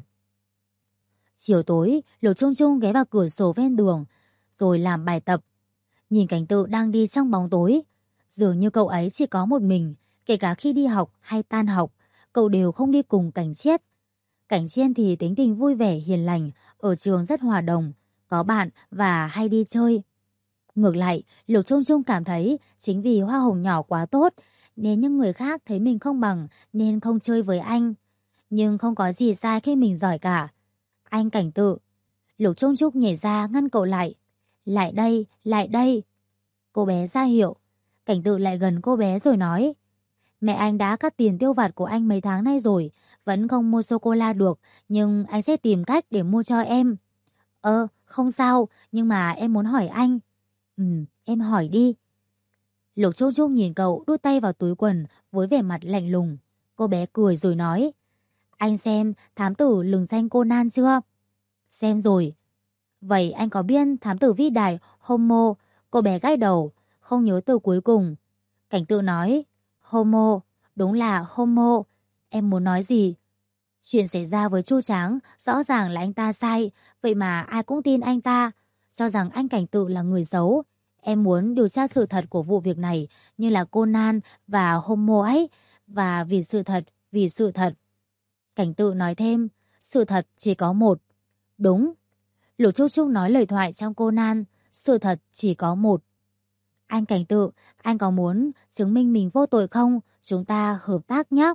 Chiều tối, Lục Trung Trung ghé vào cửa sổ ven đường, rồi làm bài tập. Nhìn Cảnh Tự đang đi trong bóng tối. Dường như cậu ấy chỉ có một mình, kể cả khi đi học hay tan học, cậu đều không đi cùng Cảnh Chiết. Cảnh Chiên thì tính tình vui vẻ hiền lành, ở trường rất hòa đồng, có bạn và hay đi chơi. Ngược lại, Lục Trung Trung cảm thấy chính vì hoa hồng nhỏ quá tốt, nên những người khác thấy mình không bằng nên không chơi với anh. Nhưng không có gì sai khi mình giỏi cả. Anh Cảnh Tự. Lục Trung Trung nhảy ra ngăn cậu lại. Lại đây, lại đây. Cô bé ra hiệu. Cảnh Tự lại gần cô bé rồi nói, mẹ anh đã cắt tiền tiêu vặt của anh mấy tháng nay rồi, vẫn không mua sô-cô-la được, nhưng anh sẽ tìm cách để mua cho em. Không sao, nhưng mà em muốn hỏi anh. Em hỏi đi. Lục Trúc Trúc nhìn cậu đút tay vào túi quần với vẻ mặt lạnh lùng. Cô bé cười rồi nói, anh xem thám tử lừng danh Conan chưa? Xem rồi. Vậy anh có biết thám tử vĩ đại Homo? Cô bé gãi đầu, không nhớ từ cuối cùng. Cảnh Tự nói, Homo, đúng là Homo. Em muốn nói gì? Chuyện xảy ra với Chu Tráng rõ ràng là anh ta sai, vậy mà ai cũng tin anh ta, cho rằng anh Cảnh Tự là người xấu. Em muốn điều tra sự thật của vụ việc này như là Conan và Homo ấy, và vì sự thật. Cảnh Tự nói thêm, sự thật chỉ có một. Đúng. Lục Trúc Trúc nói lời thoại trong Conan, sự thật chỉ có một. Anh Cảnh Tự, anh có muốn chứng minh mình vô tội không? Chúng ta hợp tác nhé.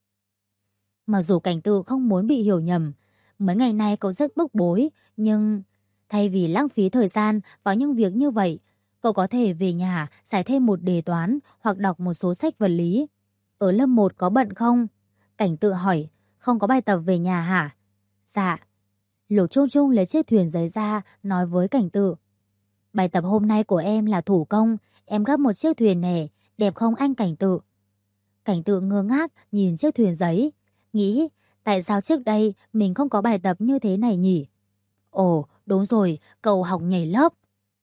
Mặc dù Cảnh Tự không muốn bị hiểu nhầm, mấy ngày nay cậu rất bức bối, nhưng thay vì lãng phí thời gian vào những việc như vậy, cậu có thể về nhà giải thêm một đề toán hoặc đọc một số sách vật lý. Ở lớp 1 có bận không? Cảnh Tự hỏi, không có bài tập về nhà hả? Dạ. Lục Trung Trung lấy chiếc thuyền giấy ra, nói với Cảnh Tự. Bài tập hôm nay của em là thủ công, em gấp một chiếc thuyền nè, đẹp không anh Cảnh Tự? Cảnh Tự ngơ ngác nhìn chiếc thuyền giấy, nghĩ tại sao trước đây mình không có bài tập như thế này nhỉ? Ồ, đúng rồi, cậu học nhảy lớp.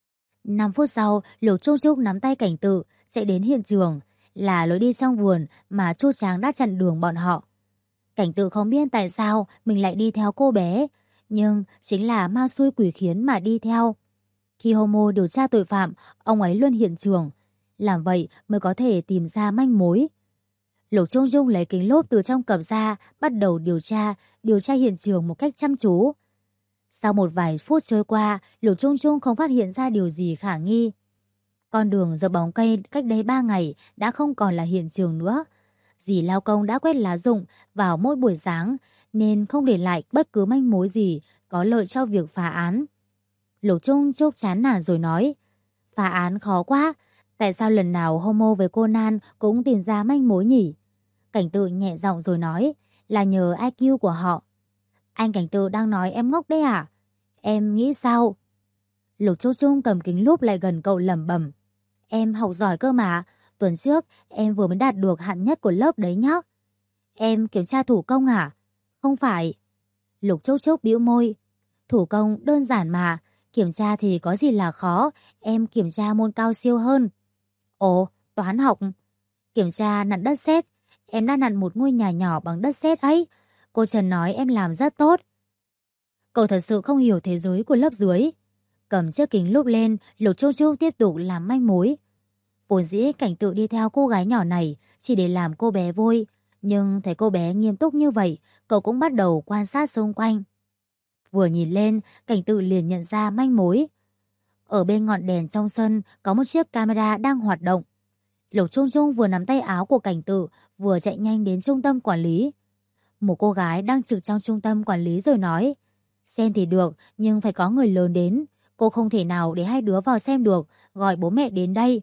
5 phút sau, Lục Trúc Trúc nắm tay Cảnh Tự, chạy đến hiện trường, là lối đi trong vườn mà Chu Tráng đã chặn đường bọn họ. Cảnh Tự không biết tại sao mình lại đi theo cô bé, nhưng chính là ma xui quỷ khiến mà đi theo. Khi Homo điều tra tội phạm, ông ấy luôn hiện trường, làm vậy mới có thể tìm ra manh mối. Lục Trung Trung lấy kính lốp từ trong cặp ra, bắt đầu điều tra hiện trường một cách chăm chú. Sau một vài phút trôi qua, Lục Trung Trung không phát hiện ra điều gì khả nghi. Con đường dọc bóng cây cách đây 3 ngày đã không còn là hiện trường nữa. Dì lao công đã quét lá rụng vào mỗi buổi sáng, nên không để lại bất cứ manh mối gì có lợi cho việc phá án. Lục Trung Trúc chán nản rồi nói, phá án khó quá, tại sao lần nào Homo với Conan cũng tìm ra manh mối nhỉ? Cảnh Tự nhẹ giọng rồi nói, là nhờ IQ của họ. Anh Cảnh Tự đang nói em ngốc đấy à? Em nghĩ sao? Lục Trúc Trung cầm kính lúp lại gần cậu lẩm bẩm, em học giỏi cơ mà, tuần trước em vừa mới đạt được hạng nhất của lớp đấy nhá. Em kiểm tra thủ công à? Không phải. Lục Trúc Trúc bĩu môi, thủ công đơn giản mà, kiểm tra thì có gì là khó, em kiểm tra môn cao siêu hơn. Ồ, toán học. Kiểm tra nặn đất sét, em đã nặn một ngôi nhà nhỏ bằng đất sét ấy. Cô Trần nói em làm rất tốt. Cậu thật sự không hiểu thế giới của lớp dưới. Cầm chiếc kính lúp lên, Lục Trúc Trúc tiếp tục làm manh mối. Vốn dĩ Cảnh Tự đi theo cô gái nhỏ này chỉ để làm cô bé vui, nhưng thấy cô bé nghiêm túc như vậy, cậu cũng bắt đầu quan sát xung quanh. Vừa nhìn lên, Cảnh Tự liền nhận ra manh mối. Ở bên ngọn đèn trong sân có một chiếc camera đang hoạt động. Lục Trung Trung vừa nắm tay áo của Cảnh Tự, vừa chạy nhanh đến trung tâm quản lý. Một cô gái đang trực trong trung tâm quản lý rồi nói, xem thì được, nhưng phải có người lớn đến. Cô không thể nào để hai đứa vào xem được, gọi bố mẹ đến đây.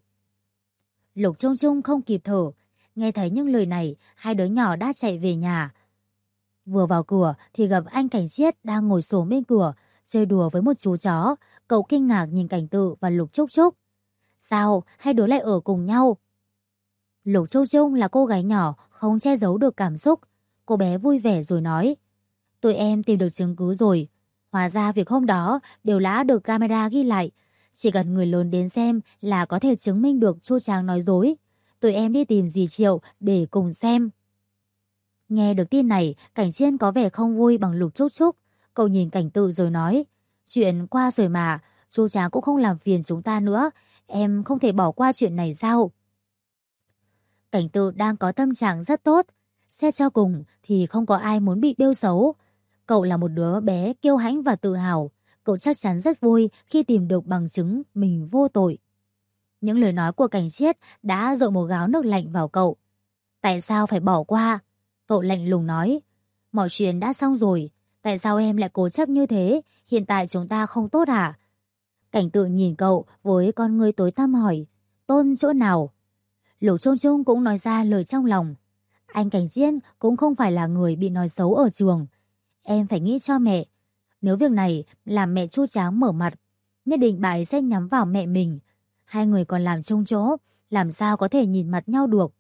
Lục Trung Trung không kịp thở. Nghe thấy những lời này, hai đứa nhỏ đã chạy về nhà. Vừa vào cửa thì gặp anh Cảnh Chiết đang ngồi xổm bên cửa, chơi đùa với một chú chó. Cậu kinh ngạc nhìn Cảnh Tự và Lục Trúc Trúc. Sao hai đứa lại ở cùng nhau? Lục Trúc Trúc là cô gái nhỏ, không che giấu được cảm xúc. Cô bé vui vẻ rồi nói, tụi em tìm được chứng cứ rồi. Hóa ra việc hôm đó đều đã được camera ghi lại. Chỉ cần người lớn đến xem là có thể chứng minh được Chu Tráng nói dối. Tụi em đi tìm dì Triệu để cùng xem. Nghe được tin này, Cảnh Chiên có vẻ không vui bằng Lục Trúc Trúc. Cậu nhìn Cảnh Tự rồi nói, chuyện qua rồi mà, Chu Tráng cũng không làm phiền chúng ta nữa. Em không thể bỏ qua chuyện này sao? Cảnh Tự đang có tâm trạng rất tốt. Xét cho cùng thì không có ai muốn bị bêu xấu. Cậu là một đứa bé kiêu hãnh và tự hào. Cậu chắc chắn rất vui khi tìm được bằng chứng mình vô tội. Những lời nói của Cảnh Chiết đã dội một gáo nước lạnh vào cậu. Tại sao phải bỏ qua? Cậu lạnh lùng nói. Mọi chuyện đã xong rồi. Tại sao em lại cố chấp như thế? Hiện tại chúng ta không tốt à? Cảnh Tự nhìn cậu với con ngươi tối tăm hỏi. Tôn chỗ nào? Lục Trung Trung cũng nói ra lời trong lòng. Anh Cảnh Chiết cũng không phải là người bị nói xấu ở trường. Em phải nghĩ cho mẹ. Nếu việc này làm mẹ Chu Tráng mở mặt, nhất định bà ấy sẽ nhắm vào mẹ mình. Hai người còn làm chung chỗ, làm sao có thể nhìn mặt nhau được.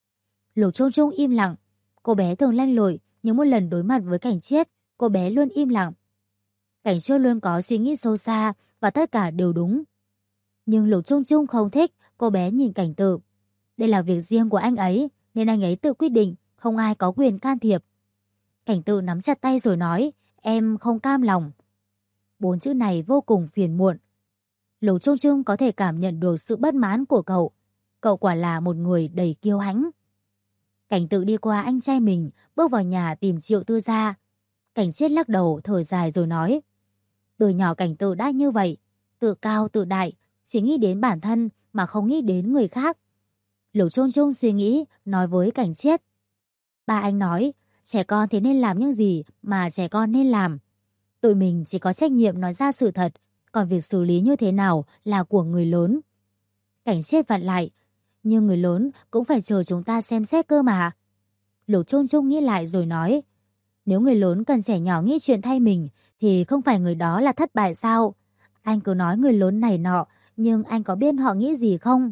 Lục Trung Trung im lặng. Cô bé thường lanh lợi, nhưng một lần đối mặt với Cảnh Chiết, cô bé luôn im lặng. Cảnh Chiết luôn có suy nghĩ sâu xa và tất cả đều đúng. Nhưng Lục Trung Trung không thích cô bé nhìn Cảnh Tự. Đây là việc riêng của anh ấy, nên anh ấy tự quyết định, không ai có quyền can thiệp. Cảnh Tự nắm chặt tay rồi nói, em không cam lòng. 4 chữ này vô cùng phiền muộn. Lục Trung Trung có thể cảm nhận được sự bất mãn của cậu. Cậu quả là một người đầy kiêu hãnh. Cảnh Tự đi qua anh trai mình, bước vào nhà tìm Triệu Tư gia. Cảnh Chiết lắc đầu thở dài rồi nói, từ nhỏ Cảnh Tự đã như vậy, tự cao tự đại, chỉ nghĩ đến bản thân mà không nghĩ đến người khác. Lục Trung Trung suy nghĩ, nói với Cảnh Chiết, ba anh nói, trẻ con thì nên làm những gì mà trẻ con nên làm. Tụi mình chỉ có trách nhiệm nói ra sự thật, còn việc xử lý như thế nào là của người lớn. Cảnh Chiết vặn lại, nhưng người lớn cũng phải chờ chúng ta xem xét cơ mà. Lục Trung Trung nghĩ lại rồi nói, nếu người lớn cần trẻ nhỏ nghĩ chuyện thay mình thì không phải người đó là thất bại sao? Anh cứ nói người lớn này nọ, nhưng anh có biết họ nghĩ gì không?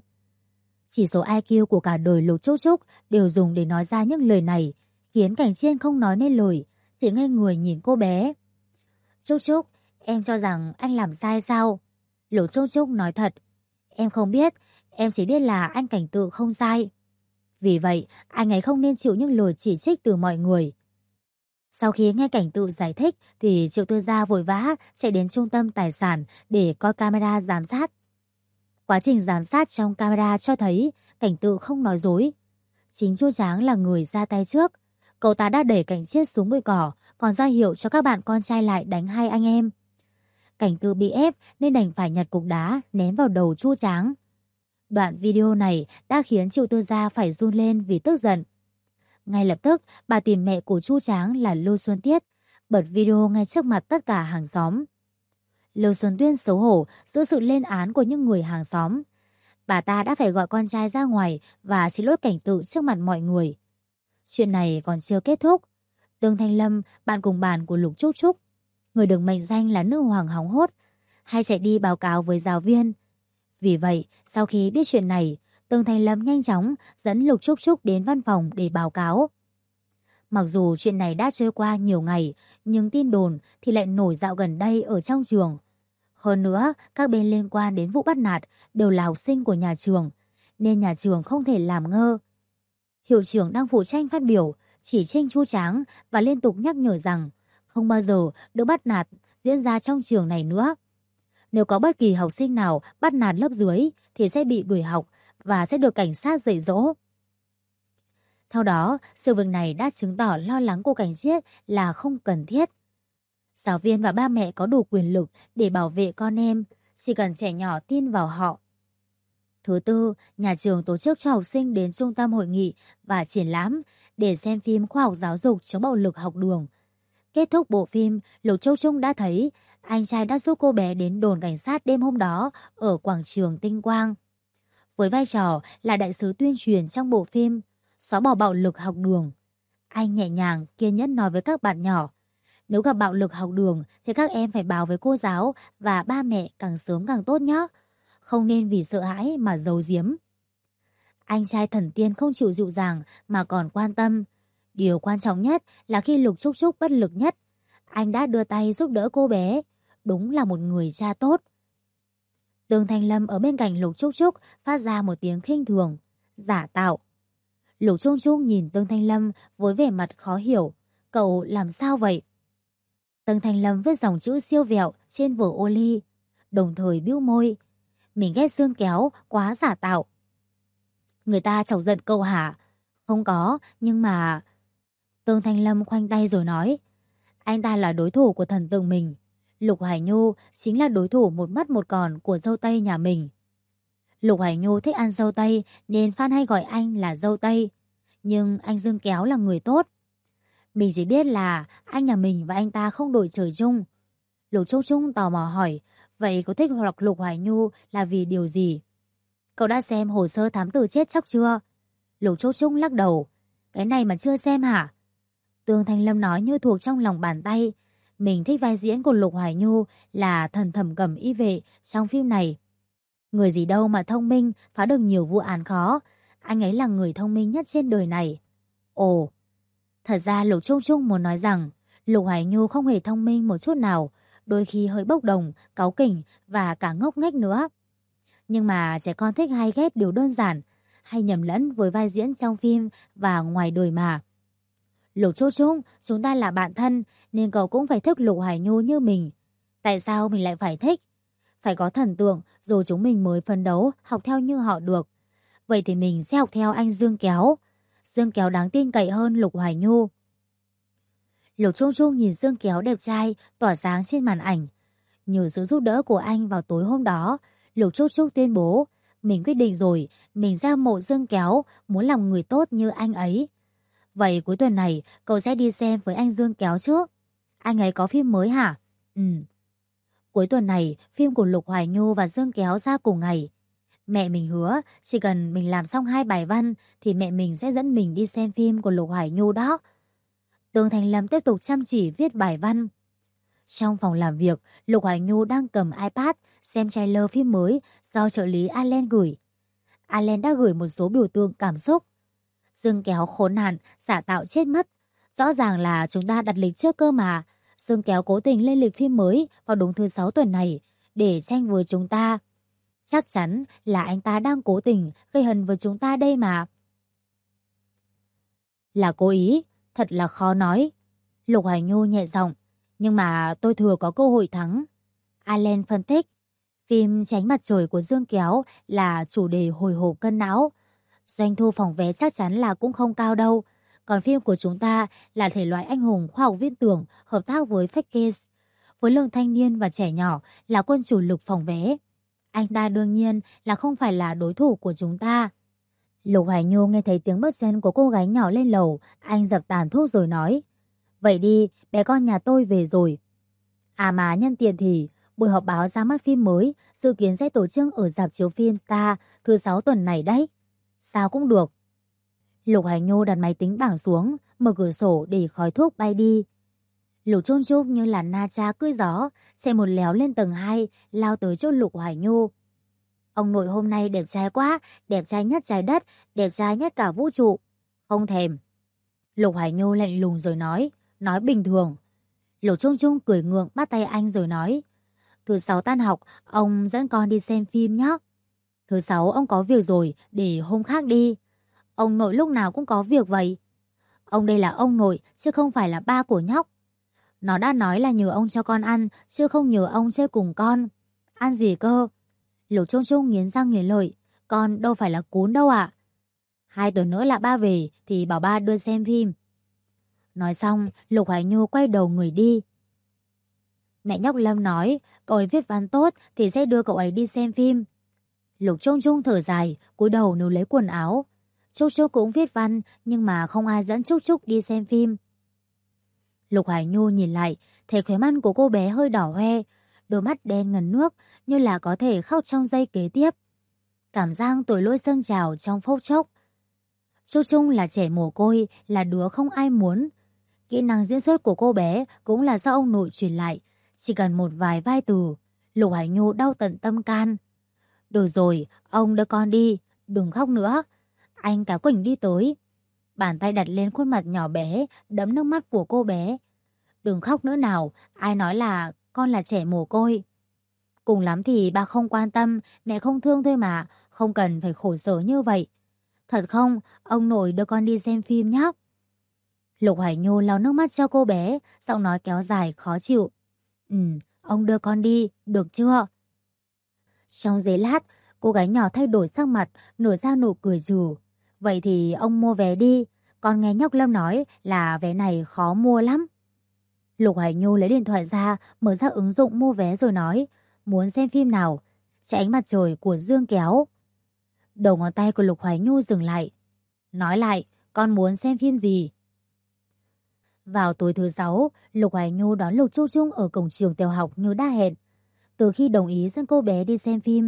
Chỉ số IQ của cả đời Lục Trúc Trúc đều dùng để nói ra những lời này, khiến Cảnh Chiên không nói nên lời, chỉ ngây người nhìn cô bé. Trúc Trúc, em cho rằng anh làm sai sao? Lục Trúc Trúc nói thật, em không biết, em chỉ biết là anh Cảnh Tự không sai. Vì vậy, anh ấy không nên chịu những lời chỉ trích từ mọi người. Sau khi nghe Cảnh Tự giải thích thì Triệu Tư gia vội vã chạy đến trung tâm tài sản để coi camera giám sát. Quá trình giám sát trong camera cho thấy Cảnh Tự không nói dối. Chính Chu Tráng là người ra tay trước. Cậu ta đã đẩy Cảnh Chiết xuống bụi cỏ, còn ra hiệu cho các bạn con trai lại đánh hai anh em. Cảnh Tự bị ép nên đành phải nhặt cục đá ném vào đầu Chu Tráng. Đoạn video này đã khiến Triệu Tư gia phải run lên vì tức giận. Ngay lập tức, bà tìm mẹ của Chu Tráng là Lưu Xuân Tiết, bật video ngay trước mặt tất cả hàng xóm. Lưu Xuân Tuyên xấu hổ giữa sự lên án của những người hàng xóm. Bà ta đã phải gọi con trai ra ngoài và xin lỗi Cảnh Tự trước mặt mọi người. Chuyện này còn chưa kết thúc. Tương Thanh Lâm, bạn cùng bàn của Lục Trúc Trúc, người được mệnh danh là nữ hoàng hóng hốt, hay chạy đi báo cáo với giáo viên. Vì vậy, sau khi biết chuyện này, Tương Thanh Lâm nhanh chóng dẫn Lục Trúc Trúc đến văn phòng để báo cáo. Mặc dù chuyện này đã trôi qua nhiều ngày, nhưng tin đồn thì lại nổi dạo gần đây ở trong trường. Hơn nữa, các bên liên quan đến vụ bắt nạt đều là học sinh của nhà trường, nên nhà trường không thể làm ngơ. Hiệu trưởng đang phụ trách phát biểu, chỉ trích Chu Tráng và liên tục nhắc nhở rằng không bao giờ được bắt nạt diễn ra trong trường này nữa. Nếu có bất kỳ học sinh nào bắt nạt lớp dưới thì sẽ bị đuổi học và sẽ được cảnh sát dạy dỗ. Theo đó, sự việc này đã chứng tỏ lo lắng của Cảnh Chiết là không cần thiết. Giáo viên và ba mẹ có đủ quyền lực để bảo vệ con em, chỉ cần trẻ nhỏ tin vào họ. Thứ tư, nhà trường tổ chức cho học sinh đến trung tâm hội nghị và triển lãm để xem phim khoa học giáo dục chống bạo lực học đường. Kết thúc bộ phim, Lục Châu Trung đã thấy anh trai đã giúp cô bé đến đồn cảnh sát đêm hôm đó ở quảng trường Tinh Quang. Với vai trò là đại sứ tuyên truyền trong bộ phim, xóa bỏ bạo lực học đường, anh nhẹ nhàng kiên nhẫn nói với các bạn nhỏ, nếu gặp bạo lực học đường thì các em phải báo với cô giáo và ba mẹ càng sớm càng tốt nhé. Không nên vì sợ hãi mà giấu giếm. Anh trai thần tiên không chịu dịu dàng mà còn quan tâm. Điều quan trọng nhất là khi Lục Trúc Trúc bất lực nhất, anh đã đưa tay giúp đỡ cô bé. Đúng là một người cha tốt. Tương Thanh Lâm ở bên cạnh Lục Trúc Trúc phát ra một tiếng khinh thường, giả tạo. Lục Trung Trung nhìn Tương Thanh Lâm với vẻ mặt khó hiểu. Cậu làm sao vậy? Tương Thanh Lâm viết dòng chữ siêu vẹo trên vở ô ly, đồng thời bĩu môi. Mình ghét xương kéo, quá giả tạo. Người ta chọc giận cậu hả? Không có, nhưng mà... Tương Thanh Lâm khoanh tay rồi nói, anh ta là đối thủ của thần tượng mình. Lục Hải Nhu chính là đối thủ một mất một còn của dâu Tây nhà mình. Lục Hải Nhu thích ăn dâu Tây nên fan hay gọi anh là dâu Tây. Nhưng anh Dương Kéo là người tốt. Mình chỉ biết là anh nhà mình và anh ta không đội trời chung. Lục Trúc Trung tò mò hỏi, vậy có thích hoặc Lục Hải Nhu là vì điều gì? Cậu đã xem hồ sơ thám tử chết chóc chưa? Lục Trúc Trúc lắc đầu. Cái này mà chưa xem hả? Tương Thanh Lâm nói như thuộc trong lòng bàn tay. Mình thích vai diễn của Lục Hoài Nhu là thần thẩm cẩm y vệ trong phim này. Người gì đâu mà thông minh, phá được nhiều vụ án khó. Anh ấy là người thông minh nhất trên đời này. Ồ, thật ra Lục Trúc Trúc muốn nói rằng Lục Hoài Nhu không hề thông minh một chút nào, đôi khi hơi bốc đồng, cáu kỉnh và cả ngốc nghếch nữa. Nhưng mà trẻ con thích hay ghét điều đơn giản, hay nhầm lẫn với vai diễn trong phim và ngoài đời mà. Lục Trúc Trúc, chúng ta là bạn thân nên cậu cũng phải thích Lục Hoài Nhu như mình. Tại sao mình lại phải thích? Phải có thần tượng rồi chúng mình mới phấn đấu học theo như họ được. Vậy thì mình sẽ học theo anh Dương Kéo. Dương Kéo đáng tin cậy hơn Lục Hoài Nhu. Lục Trúc Trúc nhìn Dương Kéo đẹp trai tỏa sáng trên màn ảnh. Nhờ sự giúp đỡ của anh vào tối hôm đó, Lục Trúc Trúc tuyên bố mình quyết định rồi, mình ra mộ Dương Kéo, muốn làm người tốt như anh ấy. Vậy cuối tuần này cậu sẽ đi xem với anh Dương Kéo trước. Anh ấy có phim mới hả? Ừ. Cuối tuần này phim của Lục Hoài Nhu và Dương Kéo ra cùng ngày. Mẹ mình hứa chỉ cần mình làm xong 2 bài văn thì mẹ mình sẽ dẫn mình đi xem phim của Lục Hoài Nhu đó. Tương Thanh Lâm tiếp tục chăm chỉ viết bài văn. Trong phòng làm việc, Lục Hoài Nhu đang cầm iPad xem trailer phim mới do trợ lý Allen gửi. Allen đã gửi một số biểu tượng cảm xúc. Dương Kéo khốn nạn, giả tạo chết mất. Rõ ràng là chúng ta đặt lịch trước cơ mà. Dương Kéo cố tình lên lịch phim mới vào đúng thứ 6 tuần này để tranh với chúng ta. Chắc chắn là anh ta đang cố tình gây hấn với chúng ta đây mà. Là cố ý, thật là khó nói. Lục Hoài Nhu nhẹ giọng, nhưng mà tôi thừa có cơ hội thắng. Allen phân tích, phim Tránh mặt trời của Dương Kéo là chủ đề hồi hộp cân não. Doanh thu phòng vé chắc chắn là cũng không cao đâu. Còn phim của chúng ta là thể loại anh hùng khoa học viễn tưởng hợp tác với Fake với lượng thanh niên và trẻ nhỏ là quân chủ lực phòng vé. Anh ta đương nhiên là không phải là đối thủ của chúng ta. Lục Hoài Nhu nghe thấy tiếng bước chân của cô gái nhỏ lên lầu, anh dập tàn thuốc rồi nói. Vậy đi, bé con nhà tôi về rồi. À mà nhân tiện thì, buổi họp báo ra mắt phim mới dự kiến sẽ tổ chức ở rạp chiếu phim Star thứ 6 tuần này đấy. Sao cũng được. Lục Hoài Nhu đặt máy tính bảng xuống, mở cửa sổ để khói thuốc bay đi. Lục Trúc Trúc như là na cha cưỡi gió, chạy một léo lên tầng 2, lao tới chỗ Lục Hoài Nhu. Ông nội hôm nay đẹp trai quá, đẹp trai nhất trái đất, đẹp trai nhất cả vũ trụ. Không thèm. Lục Hoài Nhu lạnh lùng rồi nói bình thường. Lục Trúc Trúc cười ngượng bắt tay anh rồi nói. Thứ 6 tan học, ông dẫn con đi xem phim nhé. Thứ 6 ông có việc rồi, để hôm khác đi. Ông nội lúc nào cũng có việc vậy. Ông đây là ông nội, chứ không phải là ba của nhóc. Nó đã nói là nhờ ông cho con ăn, chứ không nhờ ông chơi cùng con. Ăn gì cơ? Lục Trúc Trúc nghiến răng nghiến lợi. Con đâu phải là cún đâu ạ. 2 tuần nữa là ba về thì bảo ba đưa xem phim. Nói xong, Lục Hoài Nhu quay đầu người đi. Mẹ nhóc Lâm nói, cậu ấy viết văn tốt thì sẽ đưa cậu ấy đi xem phim. Lục Trúc Trúc thở dài, cúi đầu níu lấy quần áo. Trúc Trúc cũng viết văn, nhưng mà không ai dẫn Trúc Trúc đi xem phim. Lục Hoài Nhu nhìn lại, thấy khóe mắt của cô bé hơi đỏ hoe, đôi mắt đen ngần nước như là có thể khóc trong giây kế tiếp. Cảm giác tội lỗi dâng trào trong phút chốc. Trúc Trúc là trẻ mồ côi, là đứa không ai muốn. Kỹ năng diễn xuất của cô bé cũng là do ông nội truyền lại. Chỉ cần một vài vai từ, Lục Hoài Nhu đau tận tâm can. Được rồi, ông đưa con đi, đừng khóc nữa. Anh Cá Quỳnh đi tới. Bàn tay đặt lên khuôn mặt nhỏ bé, đẫm nước mắt của cô bé. Đừng khóc nữa nào, ai nói là con là trẻ mồ côi. Cùng lắm thì ba không quan tâm, mẹ không thương thôi mà, không cần phải khổ sở như vậy. Thật không, ông nội đưa con đi xem phim nhé. Lục Hoài Nhu lau nước mắt cho cô bé, giọng nói kéo dài khó chịu. Ông đưa con đi, được chưa? Trong giây lát, cô gái nhỏ thay đổi sắc mặt, nở ra nụ cười rủ. Vậy thì ông mua vé đi, con nghe nhóc Lâm nói là vé này khó mua lắm. Lục Hoài Nhu lấy điện thoại ra, mở ra ứng dụng mua vé rồi nói, muốn xem phim nào? Chạy ánh mặt trời của Dương Kéo. Đầu ngón tay của Lục Hoài Nhu dừng lại. Nói lại, con muốn xem phim gì? Vào tối thứ 6, Lục Hoài Nhu đón Lục Trúc Trúc ở cổng trường tiểu học như đã hẹn. Từ khi đồng ý dẫn cô bé đi xem phim,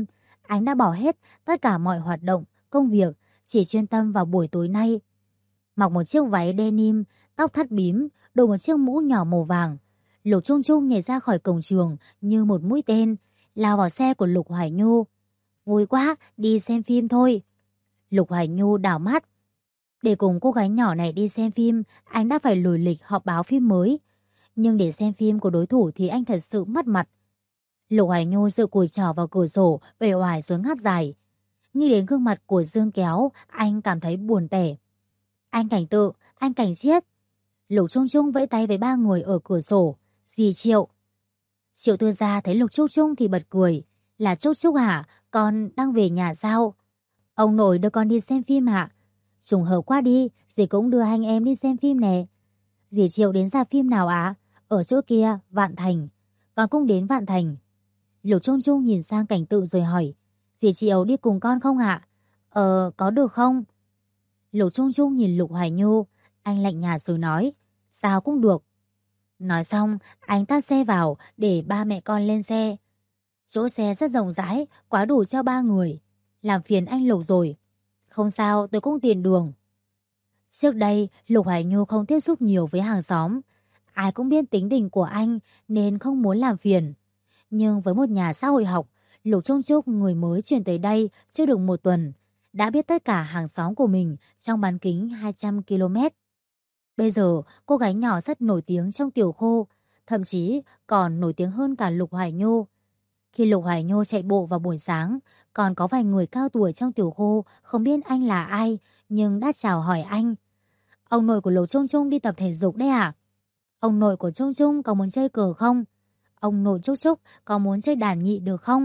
anh đã bỏ hết tất cả mọi hoạt động, công việc, chỉ chuyên tâm vào buổi tối nay. Mặc một chiếc váy denim, tóc thắt bím, đội một chiếc mũ nhỏ màu vàng. Lục Trung Trung nhảy ra khỏi cổng trường như một mũi tên, lao vào xe của Lục Hoài Nhu. Vui quá, đi xem phim thôi. Lục Hoài Nhu đảo mắt. Để cùng cô gái nhỏ này đi xem phim, anh đã phải lùi lịch họp báo phim mới. Nhưng để xem phim của đối thủ thì anh thật sự mất mặt. Lục Hoài Nhu dựa cùi trỏ vào cửa sổ, uể oải xuống ngáp dài. Nghĩ đến gương mặt của Dương Kéo, anh cảm thấy buồn tẻ. Anh Cảnh Tự, anh Cảnh Chiết. Lục Trung Trung vẫy tay với ba người ở cửa sổ. Dì Triệu. Triệu Tư Gia thấy Lục Trung Trung thì bật cười. Là Trúc Trúc hả? Con đang về nhà sao? Ông nội đưa con đi xem phim hả? Trùng hợp quá đi, dì cũng đưa anh em đi xem phim nè. Dì Triệu đến rạp phim nào ạ? Ở chỗ kia, Vạn Thành. Con cũng đến Vạn Thành. Lục Trung Trung nhìn sang Cảnh Tự rồi hỏi. Dì Triệu đi cùng con không ạ? Có được không? Lục Trung Trung nhìn Lục Hoài Nhu. Anh lạnh nhạt rồi nói. Sao cũng được. Nói xong, anh tát xe vào để ba mẹ con lên xe. Chỗ xe rất rộng rãi, quá đủ cho ba người. Làm phiền anh Lục rồi. Không sao, tôi cũng tiền đường. Trước đây, Lục Hoài Nhu không tiếp xúc nhiều với hàng xóm. Ai cũng biết tính tình của anh nên không muốn làm phiền. Nhưng với một nhà xã hội học, Lục Trung Trúc người mới chuyển tới đây chưa được một tuần, đã biết tất cả hàng xóm của mình trong bán kính 200 km. Bây giờ, cô gái nhỏ rất nổi tiếng trong tiểu khu, thậm chí còn nổi tiếng hơn cả Lục Hoài Nhu. Khi Lục Hoài Nhu chạy bộ vào buổi sáng, còn có vài người cao tuổi trong tiểu khu không biết anh là ai, nhưng đã chào hỏi anh. Ông nội của Lục Trung Trung đi tập thể dục đấy à? Ông nội của Trung Trung có muốn chơi cờ không? Ông nội Trúc Trúc có muốn chơi đàn nhị được không?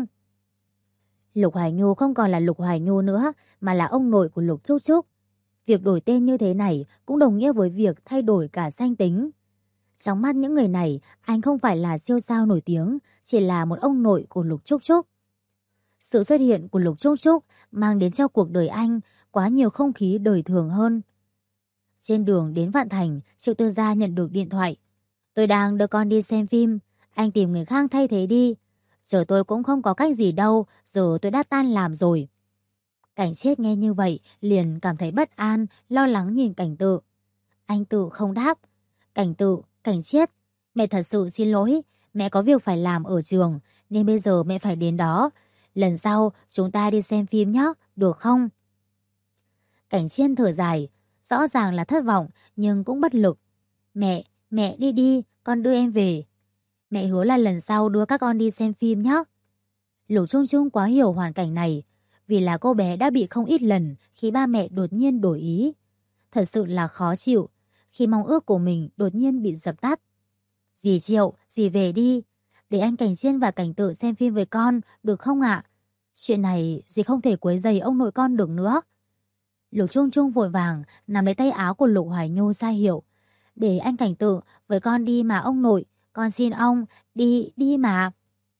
Lục Hoài Nhu không còn là Lục Hoài Nhu nữa, mà là ông nội của Lục Trúc Trúc. Việc đổi tên như thế này cũng đồng nghĩa với việc thay đổi cả danh tính. Trong mắt những người này, anh không phải là siêu sao nổi tiếng, chỉ là một ông nội của Lục Trúc Trúc. Sự xuất hiện của Lục Trúc Trúc mang đến cho cuộc đời anh quá nhiều không khí đời thường hơn. Trên đường đến Vạn Thành, Triệu Tư Gia nhận được điện thoại. Tôi đang đưa con đi xem phim, anh tìm người khác thay thế đi. Giờ tôi cũng không có cách gì đâu, giờ tôi đã tan làm rồi. Cảnh Chiết nghe như vậy, liền cảm thấy bất an, lo lắng nhìn Cảnh Tự. Anh Tự không đáp. Cảnh Tự, Cảnh Chiết, mẹ thật sự xin lỗi, mẹ có việc phải làm ở trường, nên bây giờ mẹ phải đến đó. Lần sau, chúng ta đi xem phim nhé, được không? Cảnh Chiết thở dài, rõ ràng là thất vọng, nhưng cũng bất lực. Mẹ đi đi, con đưa em về. Mẹ hứa là lần sau đưa các con đi xem phim nhé. Lục Trung Trung quá hiểu hoàn cảnh này, vì là cô bé đã bị không ít lần khi ba mẹ đột nhiên đổi ý. Thật sự là khó chịu khi mong ước của mình đột nhiên bị dập tắt. Dì Triệu, dì về đi. Để anh Cảnh Chiên và Cảnh Tự xem phim với con, được không ạ? Chuyện này dì không thể quấy rầy ông nội con được nữa. Lục Trung Trung vội vàng nắm lấy tay áo của Lục Hoài Nhu ra hiệu. Để anh Cảnh Tự với con đi mà ông nội, con xin ông, đi mà.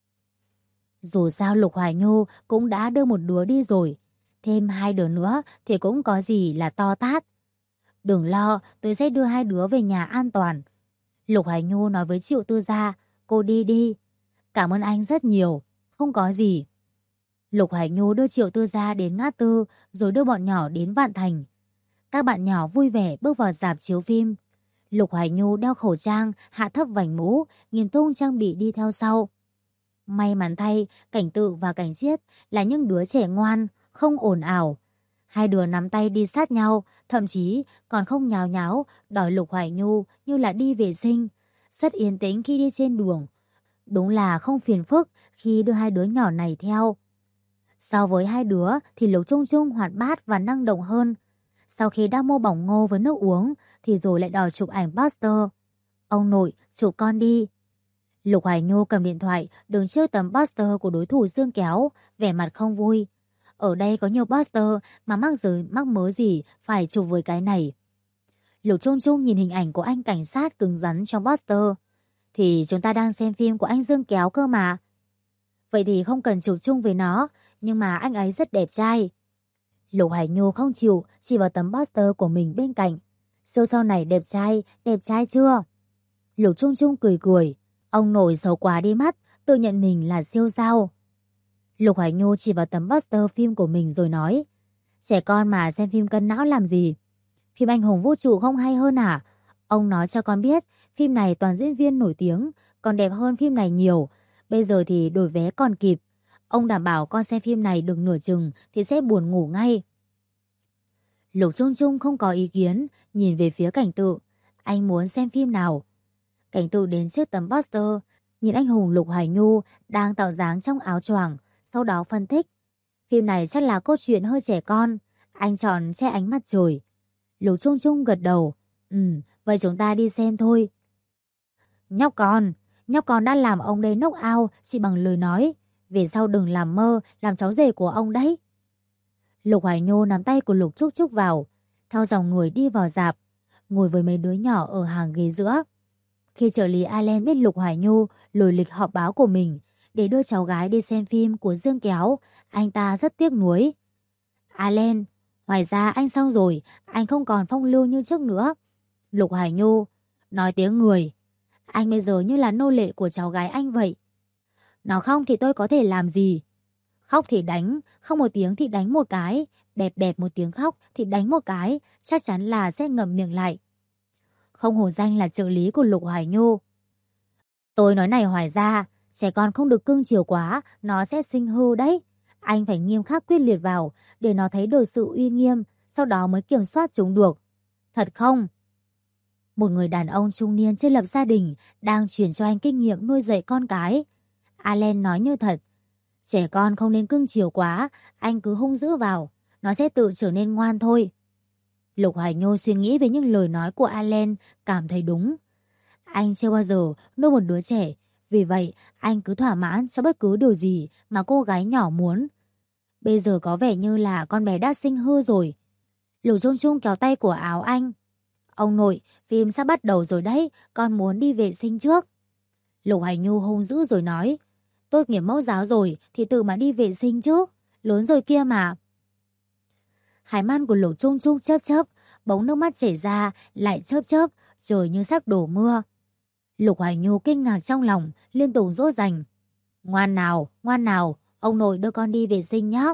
Dù sao Lục Hoài Nhu cũng đã đưa một đứa đi rồi, thêm hai đứa nữa thì cũng có gì là to tát. Đừng lo, tôi sẽ đưa hai đứa về nhà an toàn. Lục Hoài Nhu nói với Triệu Tư Gia, cô đi đi. Cảm ơn anh rất nhiều, không có gì. Lục Hoài Nhu đưa Triệu Tư Gia đến ngã tư rồi đưa bọn nhỏ đến Vạn Thành. Các bạn nhỏ vui vẻ bước vào rạp chiếu phim. Lục Hoài Nhu đeo khẩu trang, hạ thấp vành mũ, nghiêm túc trang bị đi theo sau. May mắn thay, Cảnh Tự và Cảnh Chiết là những đứa trẻ ngoan, không ồn ào. Hai đứa nắm tay đi sát nhau, thậm chí còn không nháo nháo, đòi Lục Hoài Nhu như là đi vệ sinh. Rất yên tĩnh khi đi trên đường. Đúng là không phiền phức khi đưa hai đứa nhỏ này theo. So với hai đứa thì Lục Trung Trung hoạt bát và năng động hơn. Sau khi đã mua bỏng ngô với nước uống thì rồi lại đòi chụp ảnh poster. Ông nội, chụp con đi. Lục Hoài Nhu cầm điện thoại đứng trước tấm poster của đối thủ Dương Kéo, vẻ mặt không vui. Ở đây có nhiều poster mà mắc mớ gì phải chụp với cái này. Lục Trung Trung nhìn hình ảnh của anh cảnh sát cứng rắn trong poster. Thì chúng ta đang xem phim của anh Dương Kéo cơ mà. Vậy thì không cần chụp chung với nó, nhưng mà anh ấy rất đẹp trai. Lục Hoài Nhu không chịu, chỉ vào tấm poster của mình bên cạnh. Siêu sau này đẹp trai chưa? Lục Trung Trung cười cười. Ông nội xấu quá đi mất, tự nhận mình là siêu sao. Lục Hoài Nhu chỉ vào tấm poster phim của mình rồi nói, trẻ con mà xem phim cân não làm gì? Phim anh hùng vũ trụ không hay hơn à? Ông nói cho con biết, phim này toàn diễn viên nổi tiếng, còn đẹp hơn phim này nhiều. Bây giờ thì đổi vé còn kịp. Ông đảm bảo con xem phim này được nửa chừng thì sẽ buồn ngủ ngay. Lục Trung Trung không có ý kiến, nhìn về phía Cảnh Tự. Anh muốn xem phim nào? Cảnh Tự đến trước tấm poster, nhìn anh hùng Lục Hoài Nhu đang tạo dáng trong áo choàng, sau đó phân tích. Phim này chắc là câu chuyện hơi trẻ con. Anh chọn Che ánh mặt trời. Lục Trung Trung gật đầu. Vậy chúng ta đi xem thôi. Nhóc con đã làm ông đây knock out chỉ bằng lời nói. Về sau đừng làm mơ, làm cháu rể của ông đấy. Lục Hoài Nhu nắm tay của Lục Trúc Trúc vào, theo dòng người đi vào rạp, ngồi với mấy đứa nhỏ ở hàng ghế giữa. Khi trợ lý Allen biết Lục Hoài Nhu lùi lịch họp báo của mình để đưa cháu gái đi xem phim của Dương Kéo, anh ta rất tiếc nuối. Allen, ngoài ra anh xong rồi, anh không còn phong lưu như trước nữa. Lục Hoài Nhu, nói tiếng người, anh bây giờ như là nô lệ của cháu gái anh vậy. Nó không thì tôi có thể làm gì? Khóc thì đánh, không một tiếng thì đánh một cái, bẹp bẹp một tiếng khóc thì đánh một cái, chắc chắn là sẽ ngậm miệng lại. Không hổ danh là trợ lý của Lục Hoài Nhu. Tôi nói này Hoài ra, trẻ con không được cưng chiều quá, nó sẽ sinh hư đấy. Anh phải nghiêm khắc quyết liệt vào, để nó thấy được sự uy nghiêm, sau đó mới kiểm soát chúng được. Thật không? Một người đàn ông trung niên chưa lập gia đình đang truyền cho anh kinh nghiệm nuôi dạy con cái. Allen nói như thật. Trẻ con không nên cưng chiều quá, anh cứ hung dữ vào, nó sẽ tự trở nên ngoan thôi. Lục Hoài Nhu suy nghĩ về những lời nói của Allen, cảm thấy đúng. Anh chưa bao giờ nuôi một đứa trẻ, vì vậy anh cứ thỏa mãn cho bất cứ điều gì mà cô gái nhỏ muốn. Bây giờ có vẻ như là con bé đã sinh hư rồi. Lục Trung Trung kéo tay của áo anh. Ông nội, phim sắp bắt đầu rồi đấy, con muốn đi vệ sinh trước. Lục Hoài Nhu hung dữ rồi nói, tốt nghiệp mẫu giáo rồi thì tự mà đi vệ sinh chứ, lớn rồi kia mà. Hai mắt của Lục Trung Trung chớp chớp, bóng nước mắt chảy ra, lại chớp chớp, trời như sắp đổ mưa. Lục Hoài Nhu kinh ngạc trong lòng, liên tục dỗ dành. Ngoan nào, ông nội đưa con đi vệ sinh nhé.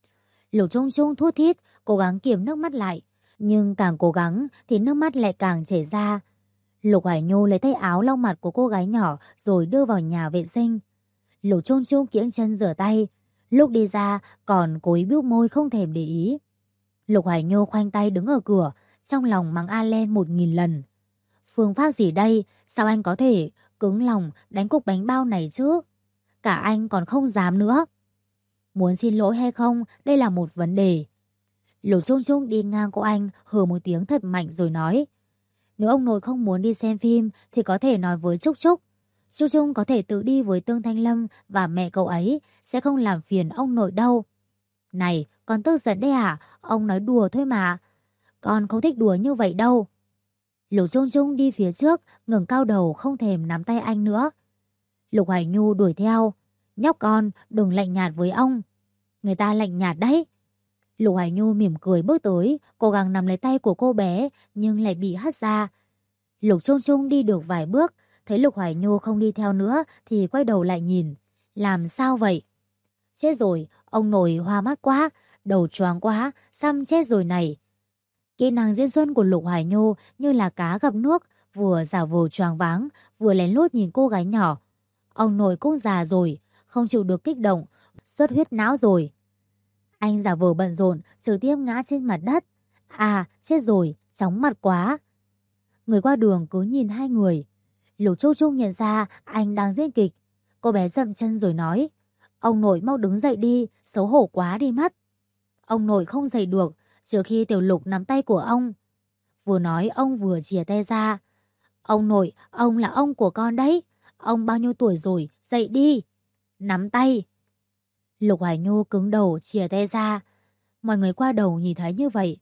Lục Trung Trung thút thít, cố gắng kiềm nước mắt lại, nhưng càng cố gắng thì nước mắt lại càng chảy ra. Lục Hoài Nhu lấy tay áo lau mặt của cô gái nhỏ rồi đưa vào nhà vệ sinh. Lục Trung Trung kiễng chân rửa tay, lúc đi ra còn cố ý bĩu môi không thèm để ý. Lục Hoài Nhu khoanh tay đứng ở cửa, trong lòng mắng Allen 1000 lần. Phương pháp gì đây, sao anh có thể cứng lòng đánh cục bánh bao này chứ? Cả anh còn không dám nữa. Muốn xin lỗi hay không, đây là một vấn đề. Lục Trung Trung đi ngang cô anh, hừ một tiếng thật mạnh rồi nói. Nếu ông nội không muốn đi xem phim thì có thể nói với Trúc Trúc. Trúc Trúc có thể tự đi với Tương Thanh Lâm và mẹ cậu ấy, sẽ không làm phiền ông nội đâu. Này, con tức giận đấy à? Ông nói đùa thôi mà. Con không thích đùa như vậy đâu. Lục Trung Trung đi phía trước, ngẩng cao đầu không thèm nắm tay anh nữa. Lục Hoài Nhu đuổi theo. Nhóc con, đừng lạnh nhạt với ông. Người ta lạnh nhạt đấy. Lục Hoài Nhu mỉm cười bước tới, cố gắng nắm lấy tay của cô bé, nhưng lại bị hất ra. Lục Trung Trung đi được vài bước, thấy Lục Hoài Nhu không đi theo nữa thì quay đầu lại nhìn. Làm sao vậy? Chết rồi, ông nội hoa mắt quá, đầu choáng quá, xăm chết rồi này. Kỹ năng diễn xuất của Lục Hoài Nhu như là cá gặp nước, vừa giả vờ choáng váng, vừa lén lút nhìn cô gái nhỏ. Ông nội cũng già rồi, không chịu được kích động, xuất huyết não rồi. Anh giả vờ bận rộn, trực tiếp ngã trên mặt đất. À, chết rồi, chóng mặt quá. Người qua đường cứ nhìn hai người. Lục Trúc Trúc nhận ra anh đang diễn kịch. Cô bé dậm chân rồi nói, ông nội mau đứng dậy đi, xấu hổ quá đi mất. Ông nội không dậy được, trừ khi Tiểu Lục nắm tay của ông. Vừa nói ông vừa chìa tay ra. Ông nội, ông là ông của con đấy. Ông bao nhiêu tuổi rồi, dậy đi. Nắm tay. Lục Hoài Nhu cứng đầu chìa tay ra. Mọi người qua đường nhìn thấy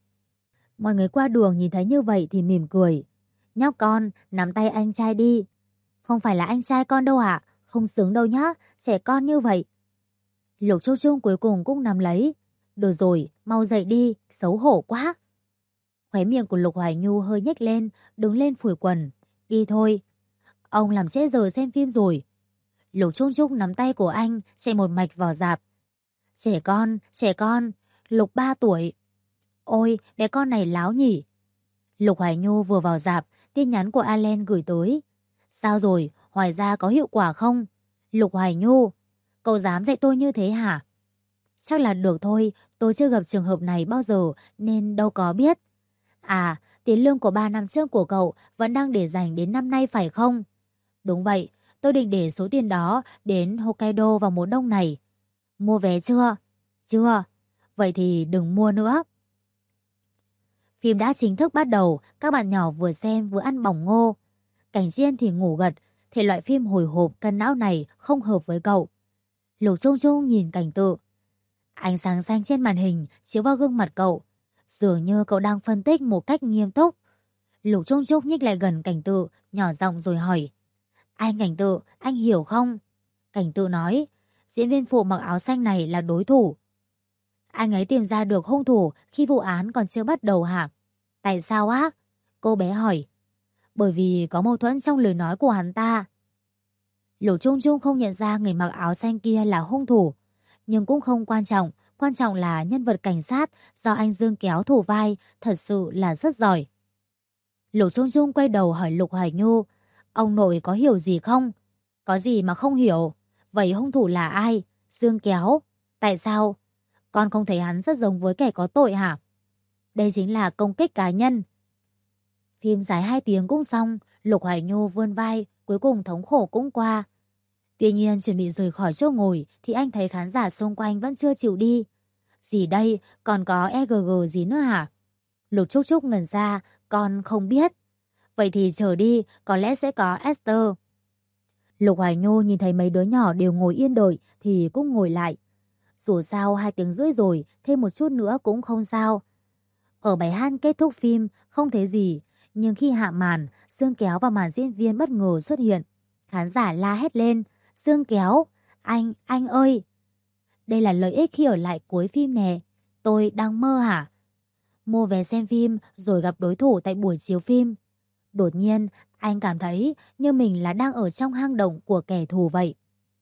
như vậy thì mỉm cười. Nhóc con, nắm tay anh trai đi. Không phải là anh trai con đâu ạ, không xứng đâu nhá, trẻ con như vậy. Lục Trúc Trúc cuối cùng cũng nắm lấy. Được rồi, mau dậy đi, xấu hổ quá. Khóe miệng của Lục Hoài Nhu hơi nhếch lên, đứng lên phủi quần. Đi thôi. Ông làm trễ giờ xem phim rồi. Lục Trúc Trúc nắm tay của anh, chạy một mạch vào rạp. Trẻ con, Lục 3 tuổi. Ôi, bé con này láo nhỉ. Lục Hoài Nhu vừa vào rạp, tin nhắn của Alen gửi tới. Sao rồi, Hoài gia có hiệu quả không? Lục Hoài Nhu, cậu dám dạy tôi như thế hả? Chắc là được thôi, tôi chưa gặp trường hợp này bao giờ nên đâu có biết. À, tiền lương của 3 năm trước của cậu vẫn đang để dành đến năm nay phải không? Đúng vậy, tôi định để số tiền đó đến Hokkaido vào mùa đông này. Mua vé chưa? Chưa. Vậy thì đừng mua nữa. Phim đã chính thức bắt đầu, các bạn nhỏ vừa xem vừa ăn bỏng ngô. Cảnh Chiên thì ngủ gật, thể loại phim hồi hộp cân não này không hợp với cậu. Lục Trung Trung nhìn Cảnh Tự. Ánh sáng xanh trên màn hình chiếu vào gương mặt cậu, dường như cậu đang phân tích một cách nghiêm túc. Lục Trung Trung nhích lại gần Cảnh Tự, nhỏ giọng rồi hỏi. Anh Cảnh Tự, anh hiểu không? Cảnh Tự nói, diễn viên phụ mặc áo xanh này là đối thủ. Anh ấy tìm ra được hung thủ khi vụ án còn chưa bắt đầu hả? Tại sao á? Cô bé hỏi. Bởi vì có mâu thuẫn trong lời nói của hắn ta. Lục Trung Trung không nhận ra người mặc áo xanh kia là hung thủ. Nhưng cũng không quan trọng là nhân vật cảnh sát do anh Dương Kéo thủ vai thật sự là rất giỏi. Lục Trung Trung quay đầu hỏi Lục Hoài Nhu, ông nội có hiểu gì không? Có gì mà không hiểu? Vậy hung thủ là ai? Dương Kéo? Tại sao? Con không thấy hắn rất giống với kẻ có tội hả? Đây chính là công kích cá nhân. Phim dài 2 tiếng cũng xong, Lục Hoài Nhu vươn vai, cuối cùng thống khổ cũng qua. Tuy nhiên chuẩn bị rời khỏi chỗ ngồi thì anh thấy khán giả xung quanh vẫn chưa chịu đi. Gì đây, còn có EGG gì nữa hả? Lục Trúc Trúc ngẩn ra, con không biết. Vậy thì chờ đi, có lẽ sẽ có Esther. Lục Hoài Nhu nhìn thấy mấy đứa nhỏ đều ngồi yên đợi thì cũng ngồi lại. Dù sao 2 tiếng rưỡi rồi, thêm một chút nữa cũng không sao. Ở bài hát kết thúc phim, không thấy gì. Nhưng khi hạ màn, Dương Kéo và màn diễn viên bất ngờ xuất hiện. Khán giả la hét lên. Dương Kéo, anh ơi. Đây là lợi ích khi ở lại cuối phim nè. Tôi đang mơ hả? Mua vé xem phim rồi gặp đối thủ tại buổi chiếu phim. Đột nhiên, anh cảm thấy như mình là đang ở trong hang động của kẻ thù vậy.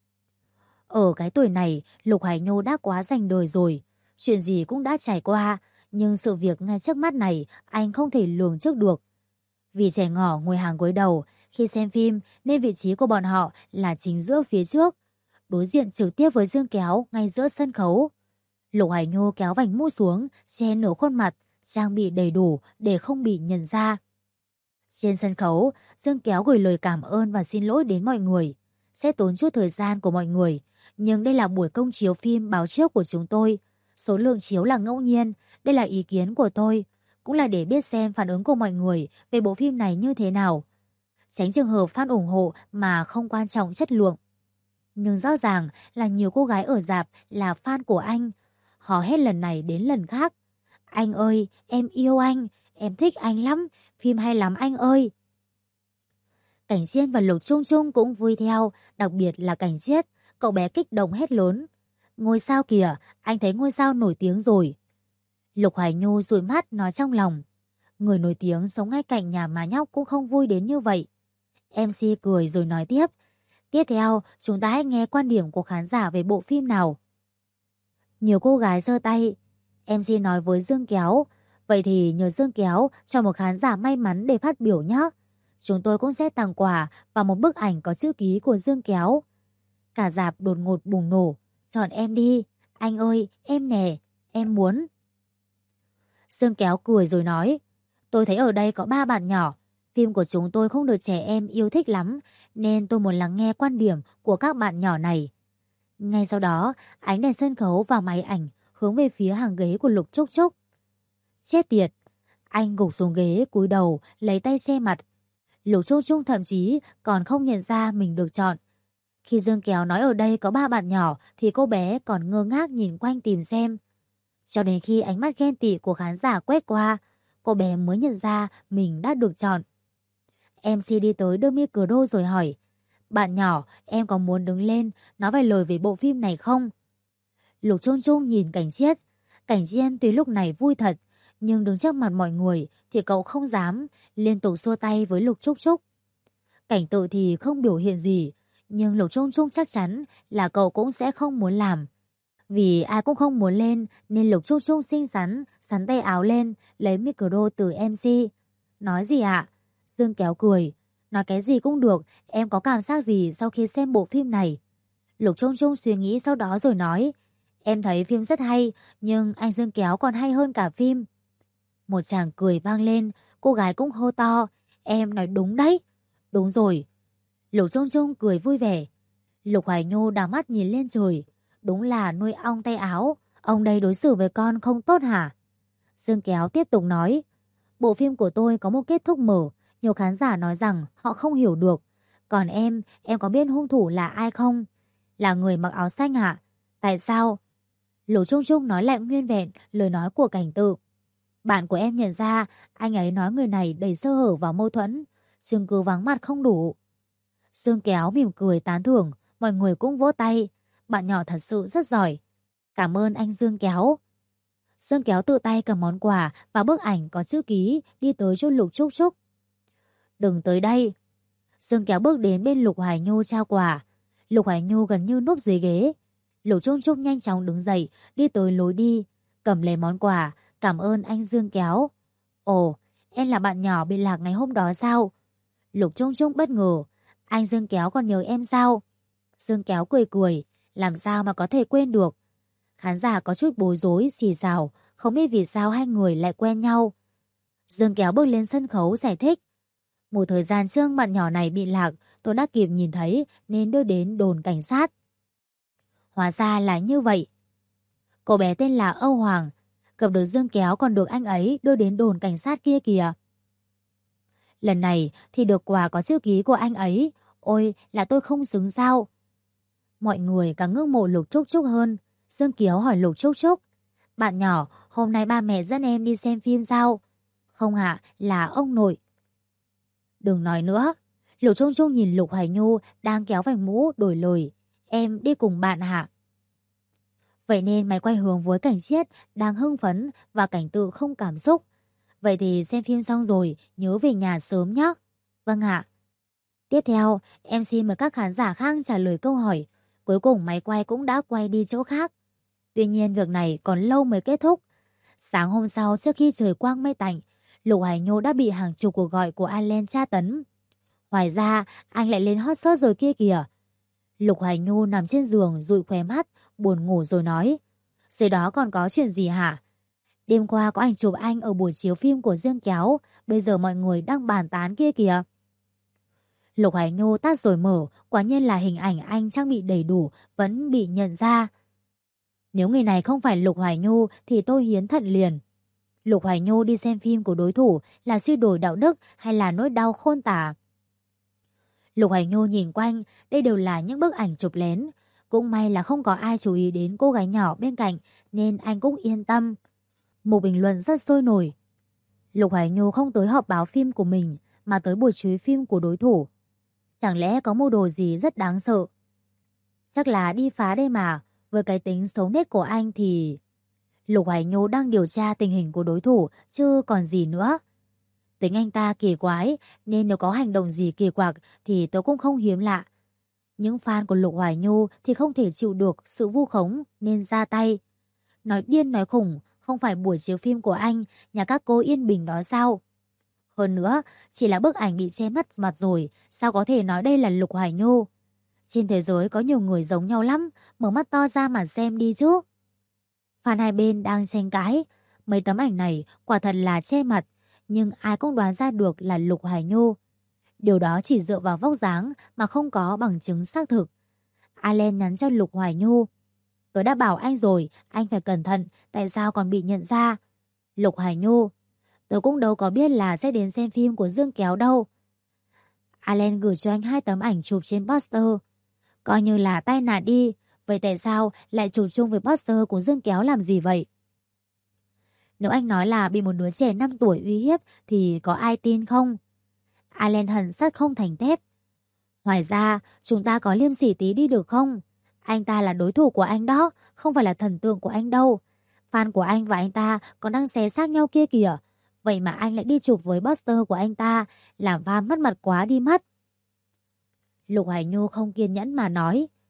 Ở cái tuổi này, Lục Hải Nhu đã quá dành đời rồi. Chuyện gì cũng đã trải qua, nhưng sự việc ngay trước mắt này anh không thể lường trước được. Vì trẻ ngỏ ngồi hàng gối đầu, khi xem phim nên vị trí của bọn họ là chính giữa phía trước, đối diện trực tiếp với Dương Kéo ngay giữa sân khấu. Lục Hải Nhu kéo vành mũ xuống, che nửa khuôn mặt, trang bị đầy đủ để không bị nhận ra. Trên sân khấu, Dương Kéo gửi lời cảm ơn và xin lỗi đến mọi người. Sẽ tốn chút thời gian của mọi người, nhưng đây là buổi công chiếu phim báo trước của chúng tôi. Số lượng chiếu là ngẫu nhiên, đây là ý kiến của tôi, cũng là để biết xem phản ứng của mọi người về bộ phim này như thế nào. Tránh trường hợp fan ủng hộ mà không quan trọng chất lượng. Nhưng rõ ràng là nhiều cô gái ở rạp là fan của anh. Họ hết lần này đến lần khác. Anh ơi, em yêu anh, em thích anh lắm, phim hay lắm anh ơi. Cảnh Chiên và Lục Trung Trung cũng vui theo, đặc biệt là Cảnh Chiết, cậu bé kích động hét lớn. Ngôi sao kìa, anh thấy ngôi sao nổi tiếng rồi. Lục Hoài Nhu dụi mắt nói trong lòng. Người nổi tiếng sống ngay cạnh nhà má nhóc cũng không vui đến như vậy. MC cười rồi nói tiếp. Tiếp theo, chúng ta hãy nghe quan điểm của khán giả về bộ phim nào. Nhiều cô gái giơ tay. MC nói với Dương Kéo. Vậy thì nhờ Dương Kéo cho một khán giả may mắn để phát biểu nhé. Chúng tôi cũng sẽ tặng quà và một bức ảnh có chữ ký của Dương Kéo. Cả rạp đột ngột bùng nổ. Chọn em đi. Anh ơi, em nè, em muốn. Dương Kéo cười rồi nói. Tôi thấy ở đây có 3 bạn nhỏ. Phim của chúng tôi không được trẻ em yêu thích lắm, nên tôi muốn lắng nghe quan điểm của các bạn nhỏ này. Ngay sau đó, ánh đèn sân khấu và máy ảnh hướng về phía hàng ghế của Lục Trúc Trúc. Chết tiệt! Anh gục xuống ghế cúi đầu, lấy tay che mặt. Lục Trúc Trúc thậm chí còn không nhận ra mình được chọn. Khi Dương Kéo nói ở đây có 3 bạn nhỏ thì cô bé còn ngơ ngác nhìn quanh tìm xem. Cho đến khi ánh mắt ghen tị của khán giả quét qua, cô bé mới nhận ra mình đã được chọn. MC đi tới đưa micro rồi hỏi. Bạn nhỏ, em có muốn đứng lên nói vài lời về bộ phim này không? Lục Trung Trung nhìn Cảnh Chiết. Cảnh Chiên tuy lúc này vui thật, nhưng đứng trước mặt mọi người thì cậu không dám, liên tục xua tay với Lục Trúc Trúc. Cảnh Tự thì không biểu hiện gì, nhưng Lục Trung Trung chắc chắn là cậu cũng sẽ không muốn làm. Vì ai cũng không muốn lên nên Lục Trúc Trúc xinh xắn, sắn tay áo lên, lấy micro từ MC. Nói gì ạ? Dương Kéo cười. Nói cái gì cũng được, em có cảm giác gì sau khi xem bộ phim này? Lục Trung Trung suy nghĩ sau đó rồi nói. Em thấy phim rất hay, nhưng anh Dương Kéo còn hay hơn cả phim. Một chàng cười vang lên, cô gái cũng hô to. Em nói đúng đấy. Đúng rồi. Lục Trung Trung cười vui vẻ. Lục Hoài Nhu đảo mắt nhìn lên trời. Đúng là nuôi ong tay áo. Ông đây đối xử với con không tốt hả? Dương Kéo tiếp tục nói. Bộ phim của tôi có một kết thúc mở. Nhiều khán giả nói rằng họ không hiểu được. Còn em có biết hung thủ là ai không? Là người mặc áo xanh hả? Tại sao? Lục Trung Trung nói lại nguyên vẹn lời nói của Cảnh Tự. Bạn của em nhận ra anh ấy nói người này đầy sơ hở và mâu thuẫn. Chứng cứ vắng mặt không đủ. Dương Kéo mỉm cười tán thưởng. Mọi người cũng vỗ tay. Bạn nhỏ thật sự rất giỏi. Cảm ơn anh Dương Kéo. Dương Kéo tự tay cầm món quà và bức ảnh có chữ ký đi tới chỗ Lục Trúc Trúc. Đừng tới đây. Dương Kéo bước đến bên Lục Hoài Nhu trao quà. Lục Hoài Nhu gần như núp dưới ghế. Lục Trúc Trúc nhanh chóng đứng dậy, đi tới lối đi, cầm lấy món quà, cảm ơn anh Dương Kéo. Ồ, em là bạn nhỏ bị lạc ngày hôm đó sao? Lục Trúc Trúc bất ngờ, anh Dương Kéo còn nhớ em sao? Dương Kéo cười cười, làm sao mà có thể quên được. Khán giả có chút bối rối, xì xào, không biết vì sao hai người lại quen nhau. Dương Kéo bước lên sân khấu giải thích. Một thời gian trước bạn nhỏ này bị lạc, tôi đã kịp nhìn thấy nên đưa đến đồn cảnh sát. Hóa ra là như vậy. Cậu bé tên là Âu Hoàng, gặp được Dương Kéo còn được anh ấy đưa đến đồn cảnh sát kia kìa. Lần này thì được quà có chữ ký của anh ấy. Ôi, là tôi không xứng sao? Mọi người càng ngưỡng mộ Lục Trúc Trúc hơn. Dương Kéo hỏi Lục Trúc Trúc. Bạn nhỏ, hôm nay ba mẹ dẫn em đi xem phim sao? Không ạ, là ông nội. Đừng nói nữa. Lục Trúc Trúc nhìn Lục Hoài Nhu đang kéo vành mũ đổi lời. Em đi cùng bạn hả? Vậy nên mày quay hướng với Cảnh Chiết đang hưng phấn và Cảnh Tự không cảm xúc. Vậy thì xem phim xong rồi nhớ về nhà sớm nhé. Vâng ạ. Tiếp theo, em xin mời các khán giả khác trả lời câu hỏi. Cuối cùng máy quay cũng đã quay đi chỗ khác. Tuy nhiên việc này còn lâu mới kết thúc. Sáng hôm sau trước khi trời quang mây tạnh, Lục Hoài Nhu đã bị hàng chục cuộc gọi của Allen tra tấn. Ngoài ra, anh lại lên hot search rồi kia kìa. Lục Hoài Nhu nằm trên giường dụi khóe mắt, buồn ngủ rồi nói. Dưới đó còn có chuyện gì hả? Đêm qua có ảnh chụp anh ở buổi chiếu phim của Dương Kéo, bây giờ mọi người đang bàn tán kia kìa. Lục Hoài Nhu tắt rồi mở, quả nhiên là hình ảnh anh trang bị đầy đủ, vẫn bị nhận ra. Nếu người này không phải Lục Hoài Nhu thì tôi hiến thận liền. Lục Hoài Nhu đi xem phim của đối thủ là suy đồi đạo đức hay là nỗi đau khôn tả? Lục Hoài Nhu nhìn quanh, đây đều là những bức ảnh chụp lén. Cũng may là không có ai chú ý đến cô gái nhỏ bên cạnh nên anh cũng yên tâm. Một bình luận rất sôi nổi. Lục Hoài Nhu không tới họp báo phim của mình mà tới buổi chiếu phim của đối thủ. Chẳng lẽ có mưu đồ gì rất đáng sợ? Chắc là đi phá đây mà, với cái tính xấu nết của anh thì... Lục Hoài Nhu đang điều tra tình hình của đối thủ chứ còn gì nữa. Tính anh ta kỳ quái nên nếu có hành động gì kỳ quặc thì tôi cũng không hiếm lạ. Những fan của Lục Hoài Nhu thì không thể chịu được sự vu khống nên ra tay. Nói điên nói khủng, không phải buổi chiếu phim của anh, nhà các cô yên bình đó sao? Hơn nữa, chỉ là bức ảnh bị che mất mặt rồi, sao có thể nói đây là Lục Hoài Nhu? Trên thế giới có nhiều người giống nhau lắm, mở mắt to ra mà xem đi chứ. Fan hai bên đang tranh cãi, mấy tấm ảnh này quả thật là che mặt, nhưng ai cũng đoán ra được là Lục Hoài Nhu. Điều đó chỉ dựa vào vóc dáng mà không có bằng chứng xác thực. Allen nhắn cho Lục Hoài Nhu. Tôi đã bảo anh rồi, anh phải cẩn thận, tại sao còn bị nhận ra? Lục Hoài Nhu. Tôi cũng đâu có biết là sẽ đến xem phim của Dương Kéo đâu. Allen gửi cho anh 2 tấm ảnh chụp trên poster. Coi như là tai nạn đi, vậy tại sao lại chụp chung với poster của Dương Kéo làm gì vậy? Nếu anh nói là bị một đứa trẻ 5 tuổi uy hiếp thì có ai tin không? Allen hận sắt không thành thép. Ngoài ra, chúng ta có liêm sỉ tí đi được không? Anh ta là đối thủ của anh đó, không phải là thần tượng của anh đâu. Fan của anh và anh ta còn đang xé xác nhau kia kìa. Vậy mà anh lại đi chụp với poster của anh ta, làm fan mất mặt quá đi mất. Lục Hải Nhu không kiên nhẫn mà nói.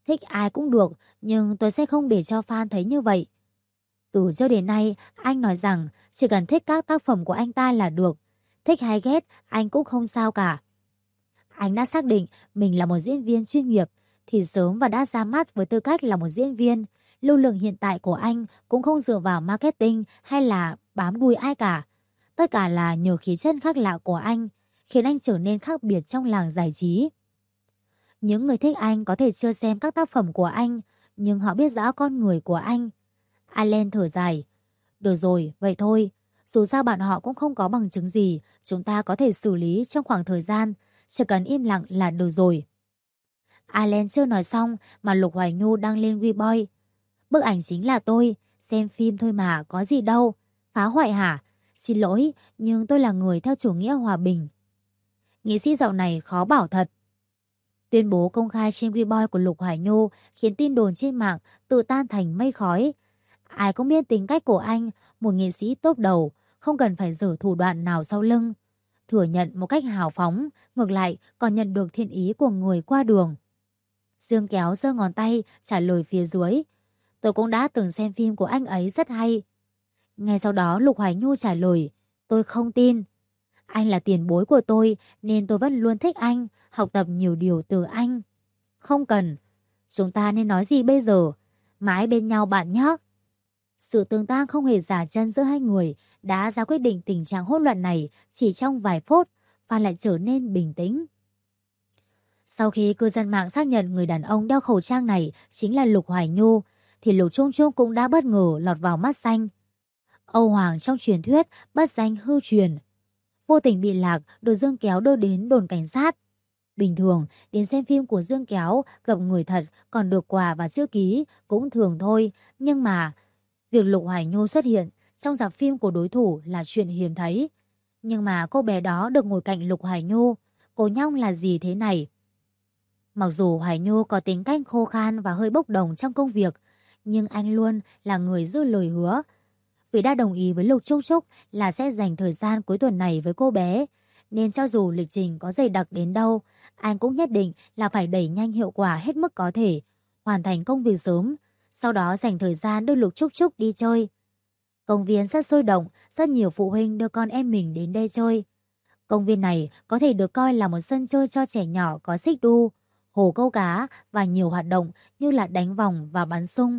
Thích ai cũng được, nhưng tôi sẽ không để cho fan thấy như vậy. Từ trước đến nay, anh nói rằng chỉ cần thích các tác phẩm của anh ta là được. Thích hay ghét, anh cũng không sao cả. Anh đã xác định mình là một diễn viên chuyên nghiệp, thì sớm và đã ra mắt với tư cách là một diễn viên. Lưu lượng hiện tại của anh cũng không dựa vào marketing hay là bám đuôi ai cả. Tất cả là nhờ khí chất khác lạ của anh, khiến anh trở nên khác biệt trong làng giải trí. Những người thích anh có thể chưa xem các tác phẩm của anh, nhưng họ biết rõ con người của anh. Allen thở dài. Được rồi, vậy thôi. Dù sao bạn họ cũng không có bằng chứng gì, chúng ta có thể xử lý trong khoảng thời gian. Chỉ cần im lặng là được rồi. Allen chưa nói xong mà Lục Hoài Nhu đăng lên Weibo. Bức ảnh chính là tôi, xem phim thôi mà, có gì đâu. Phá hoại hả? Xin lỗi, nhưng tôi là người theo chủ nghĩa hòa bình. Nghệ sĩ dạo này khó bảo thật. Tuyên bố công khai trên Weibo của Lục Hoài Nhu khiến tin đồn trên mạng tự tan thành mây khói. Ai cũng biết tính cách của anh, một nghệ sĩ top đầu, không cần phải giở thủ đoạn nào sau lưng. Thừa nhận một cách hào phóng, ngược lại còn nhận được thiện ý của người qua đường. Dương Kéo giơ ngón tay trả lời phía dưới. Tôi cũng đã từng xem phim của anh ấy rất hay. Ngay sau đó Lục Hoài Nhu trả lời. Tôi không tin. Anh là tiền bối của tôi nên tôi vẫn luôn thích anh, học tập nhiều điều từ anh. Không cần. Chúng ta nên nói gì bây giờ? Mãi bên nhau bạn nhé. Sự tương tác không hề giả chân giữa hai người đã ra quyết định tình trạng hỗn loạn này chỉ trong vài phút, và lại trở nên bình tĩnh. Sau khi cư dân mạng xác nhận người đàn ông đeo khẩu trang này chính là Lục Hoài Nhu, thì Lục Trung Trung cũng đã bất ngờ lọt vào mắt xanh. Âu Hoàng trong truyền thuyết bất danh hư truyền. Vô tình bị lạc được Dương Kéo đưa đến đồn cảnh sát. Bình thường, đến xem phim của Dương Kéo gặp người thật còn được quà và chữ ký cũng thường thôi, nhưng mà việc Lục Hoài Nhu xuất hiện trong rạp phim của đối thủ là chuyện hiếm thấy. Nhưng mà cô bé đó được ngồi cạnh Lục Hoài Nhu, cô nhóc là gì thế này? Mặc dù Hoài Nhu có tính cách khô khan và hơi bốc đồng trong công việc, nhưng anh luôn là người giữ lời hứa. Vì đã đồng ý với Lục Trúc Trúc là sẽ dành thời gian cuối tuần này với cô bé, nên cho dù lịch trình có dày đặc đến đâu, anh cũng nhất định là phải đẩy nhanh hiệu quả hết mức có thể, hoàn thành công việc sớm, sau đó dành thời gian đưa Lục Trúc Trúc đi chơi. Công viên rất sôi động, rất nhiều phụ huynh đưa con em mình đến đây chơi. Công viên này có thể được coi là một sân chơi cho trẻ nhỏ có xích đu, hồ câu cá và nhiều hoạt động như là đánh vòng và bắn sung.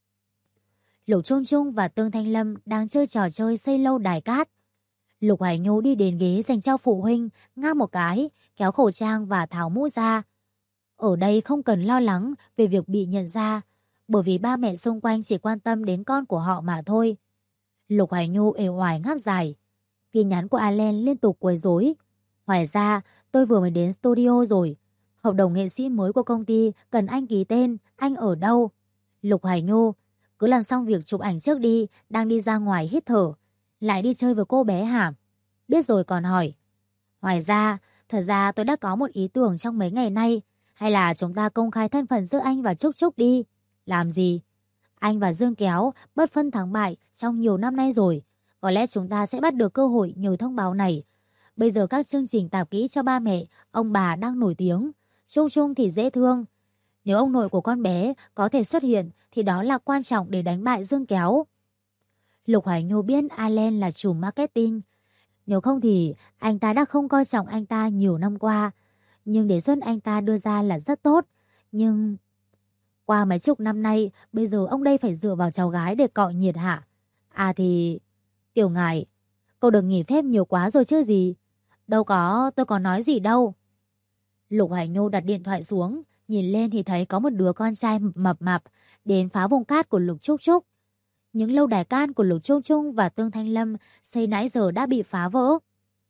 Lục Trung Trung và Tương Thanh Lâm đang chơi trò chơi xây lâu đài cát. Lục Hoài Nhu đi đến ghế dành cho phụ huynh, ngáp một cái, kéo khẩu trang và tháo mũ ra. Ở đây không cần lo lắng về việc bị nhận ra, bởi vì ba mẹ xung quanh chỉ quan tâm đến con của họ mà thôi. Lục Hoài Nhu uể oải ngáp dài. Tin nhắn của Allen liên tục quấy rối. Ngoài ra, tôi vừa mới đến studio rồi. Hợp đồng nghệ sĩ mới của công ty cần anh ký tên, anh ở đâu? Lục Hoài Nhu, cứ làm xong việc chụp ảnh trước đi, đang đi ra ngoài hít thở. Lại đi chơi với cô bé hả? Biết rồi còn hỏi. Ngoài ra, thật ra tôi đã có một ý tưởng trong mấy ngày nay. Hay là chúng ta công khai thân phận giữa anh và Trúc Trúc đi. Làm gì? Anh và Dương Kéo bất phân thắng bại trong nhiều năm nay rồi. Có lẽ chúng ta sẽ bắt được cơ hội nhờ thông báo này. Bây giờ các chương trình tạp kỹ cho ba mẹ, ông bà đang nổi tiếng. Chung chung thì dễ thương. Nếu ông nội của con bé có thể xuất hiện thì đó là quan trọng để đánh bại Dương Kéo. Lục Hoài Nhu biết Allen là chủ marketing. Nếu không thì anh ta đã không coi trọng anh ta nhiều năm qua. Nhưng đề xuất anh ta đưa ra là rất tốt. Nhưng qua mấy chục năm nay, bây giờ ông đây phải dựa vào cháu gái để cọ nhiệt hả? À thì... Tiểu Ngải, cậu đừng nghỉ phép nhiều quá rồi chứ gì. Đâu có, tôi có nói gì đâu. Lục Hoài Nhu đặt điện thoại xuống, nhìn lên thì thấy có một đứa con trai mập mạp đến phá vùng cát của Lục Trúc Trúc. Những lâu đài cát của Lục Trung Trung và Tương Thanh Lâm xây nãy giờ đã bị phá vỡ.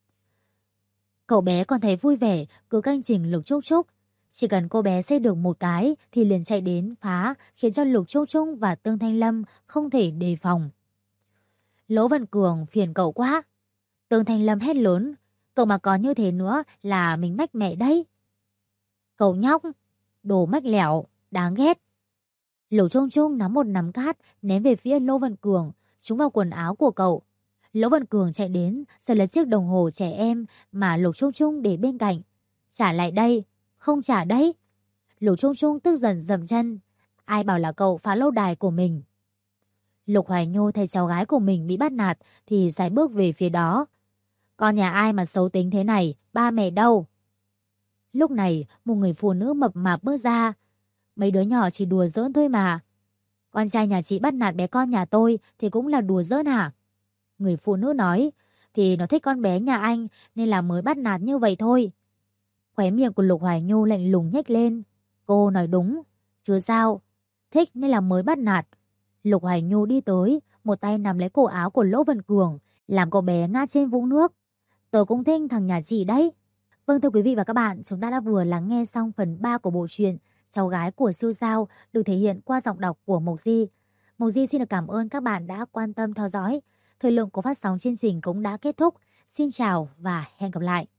Cậu bé còn thấy vui vẻ, cứ canh chừng Lục Trúc Trúc. Chỉ cần cô bé xây được một cái thì liền chạy đến phá, khiến cho Lục Trúc Trung và Tương Thanh Lâm không thể đề phòng. Lỗ Văn Cường phiền cậu quá. Tương Thanh Lâm hét lớn, cậu mà có như thế nữa là mình mách mẹ đấy. Cậu nhóc, đồ mách lẻo, đáng ghét. Lục Trung Trung nắm một nắm cát ném về phía Lỗ Văn Cường, trúng vào quần áo của cậu. Lỗ Văn Cường chạy đến, giật lấy chiếc đồng hồ trẻ em mà Lục Trung Trung để bên cạnh. Trả lại đây, không trả đấy. Lục Trung Trung tức giận dậm chân. Ai bảo là cậu phá lâu đài của mình? Lục Hoài Nhu thấy cháu gái của mình bị bắt nạt thì sải bước về phía đó. Con nhà ai mà xấu tính thế này, ba mẹ đâu? Lúc này một người phụ nữ mập mạp bước ra. Mấy đứa nhỏ chỉ đùa giỡn thôi mà. Con trai nhà chị bắt nạt bé con nhà tôi thì cũng là đùa giỡn hả? Người phụ nữ nói, thì nó thích con bé nhà anh nên là mới bắt nạt như vậy thôi. Khóe miệng của Lục Hoài Nhu lạnh lùng nhếch lên. Cô nói đúng, chứ sao? Thích nên là mới bắt nạt. Lục Hoài Nhu đi tới, một tay nắm lấy cổ áo của Lỗ Văn Cường, làm cậu bé ngã trên vũng nước. Tớ cũng thích thằng nhà chị đấy. Vâng, thưa quý vị và các bạn, chúng ta đã vừa lắng nghe xong phần 3 của bộ truyện Cháu gái của siêu sao được thể hiện qua giọng đọc của Mộc Di. Mộc Di xin được cảm ơn các bạn đã quan tâm theo dõi. Thời lượng của phát sóng chương trình cũng đã kết thúc. Xin chào và hẹn gặp lại.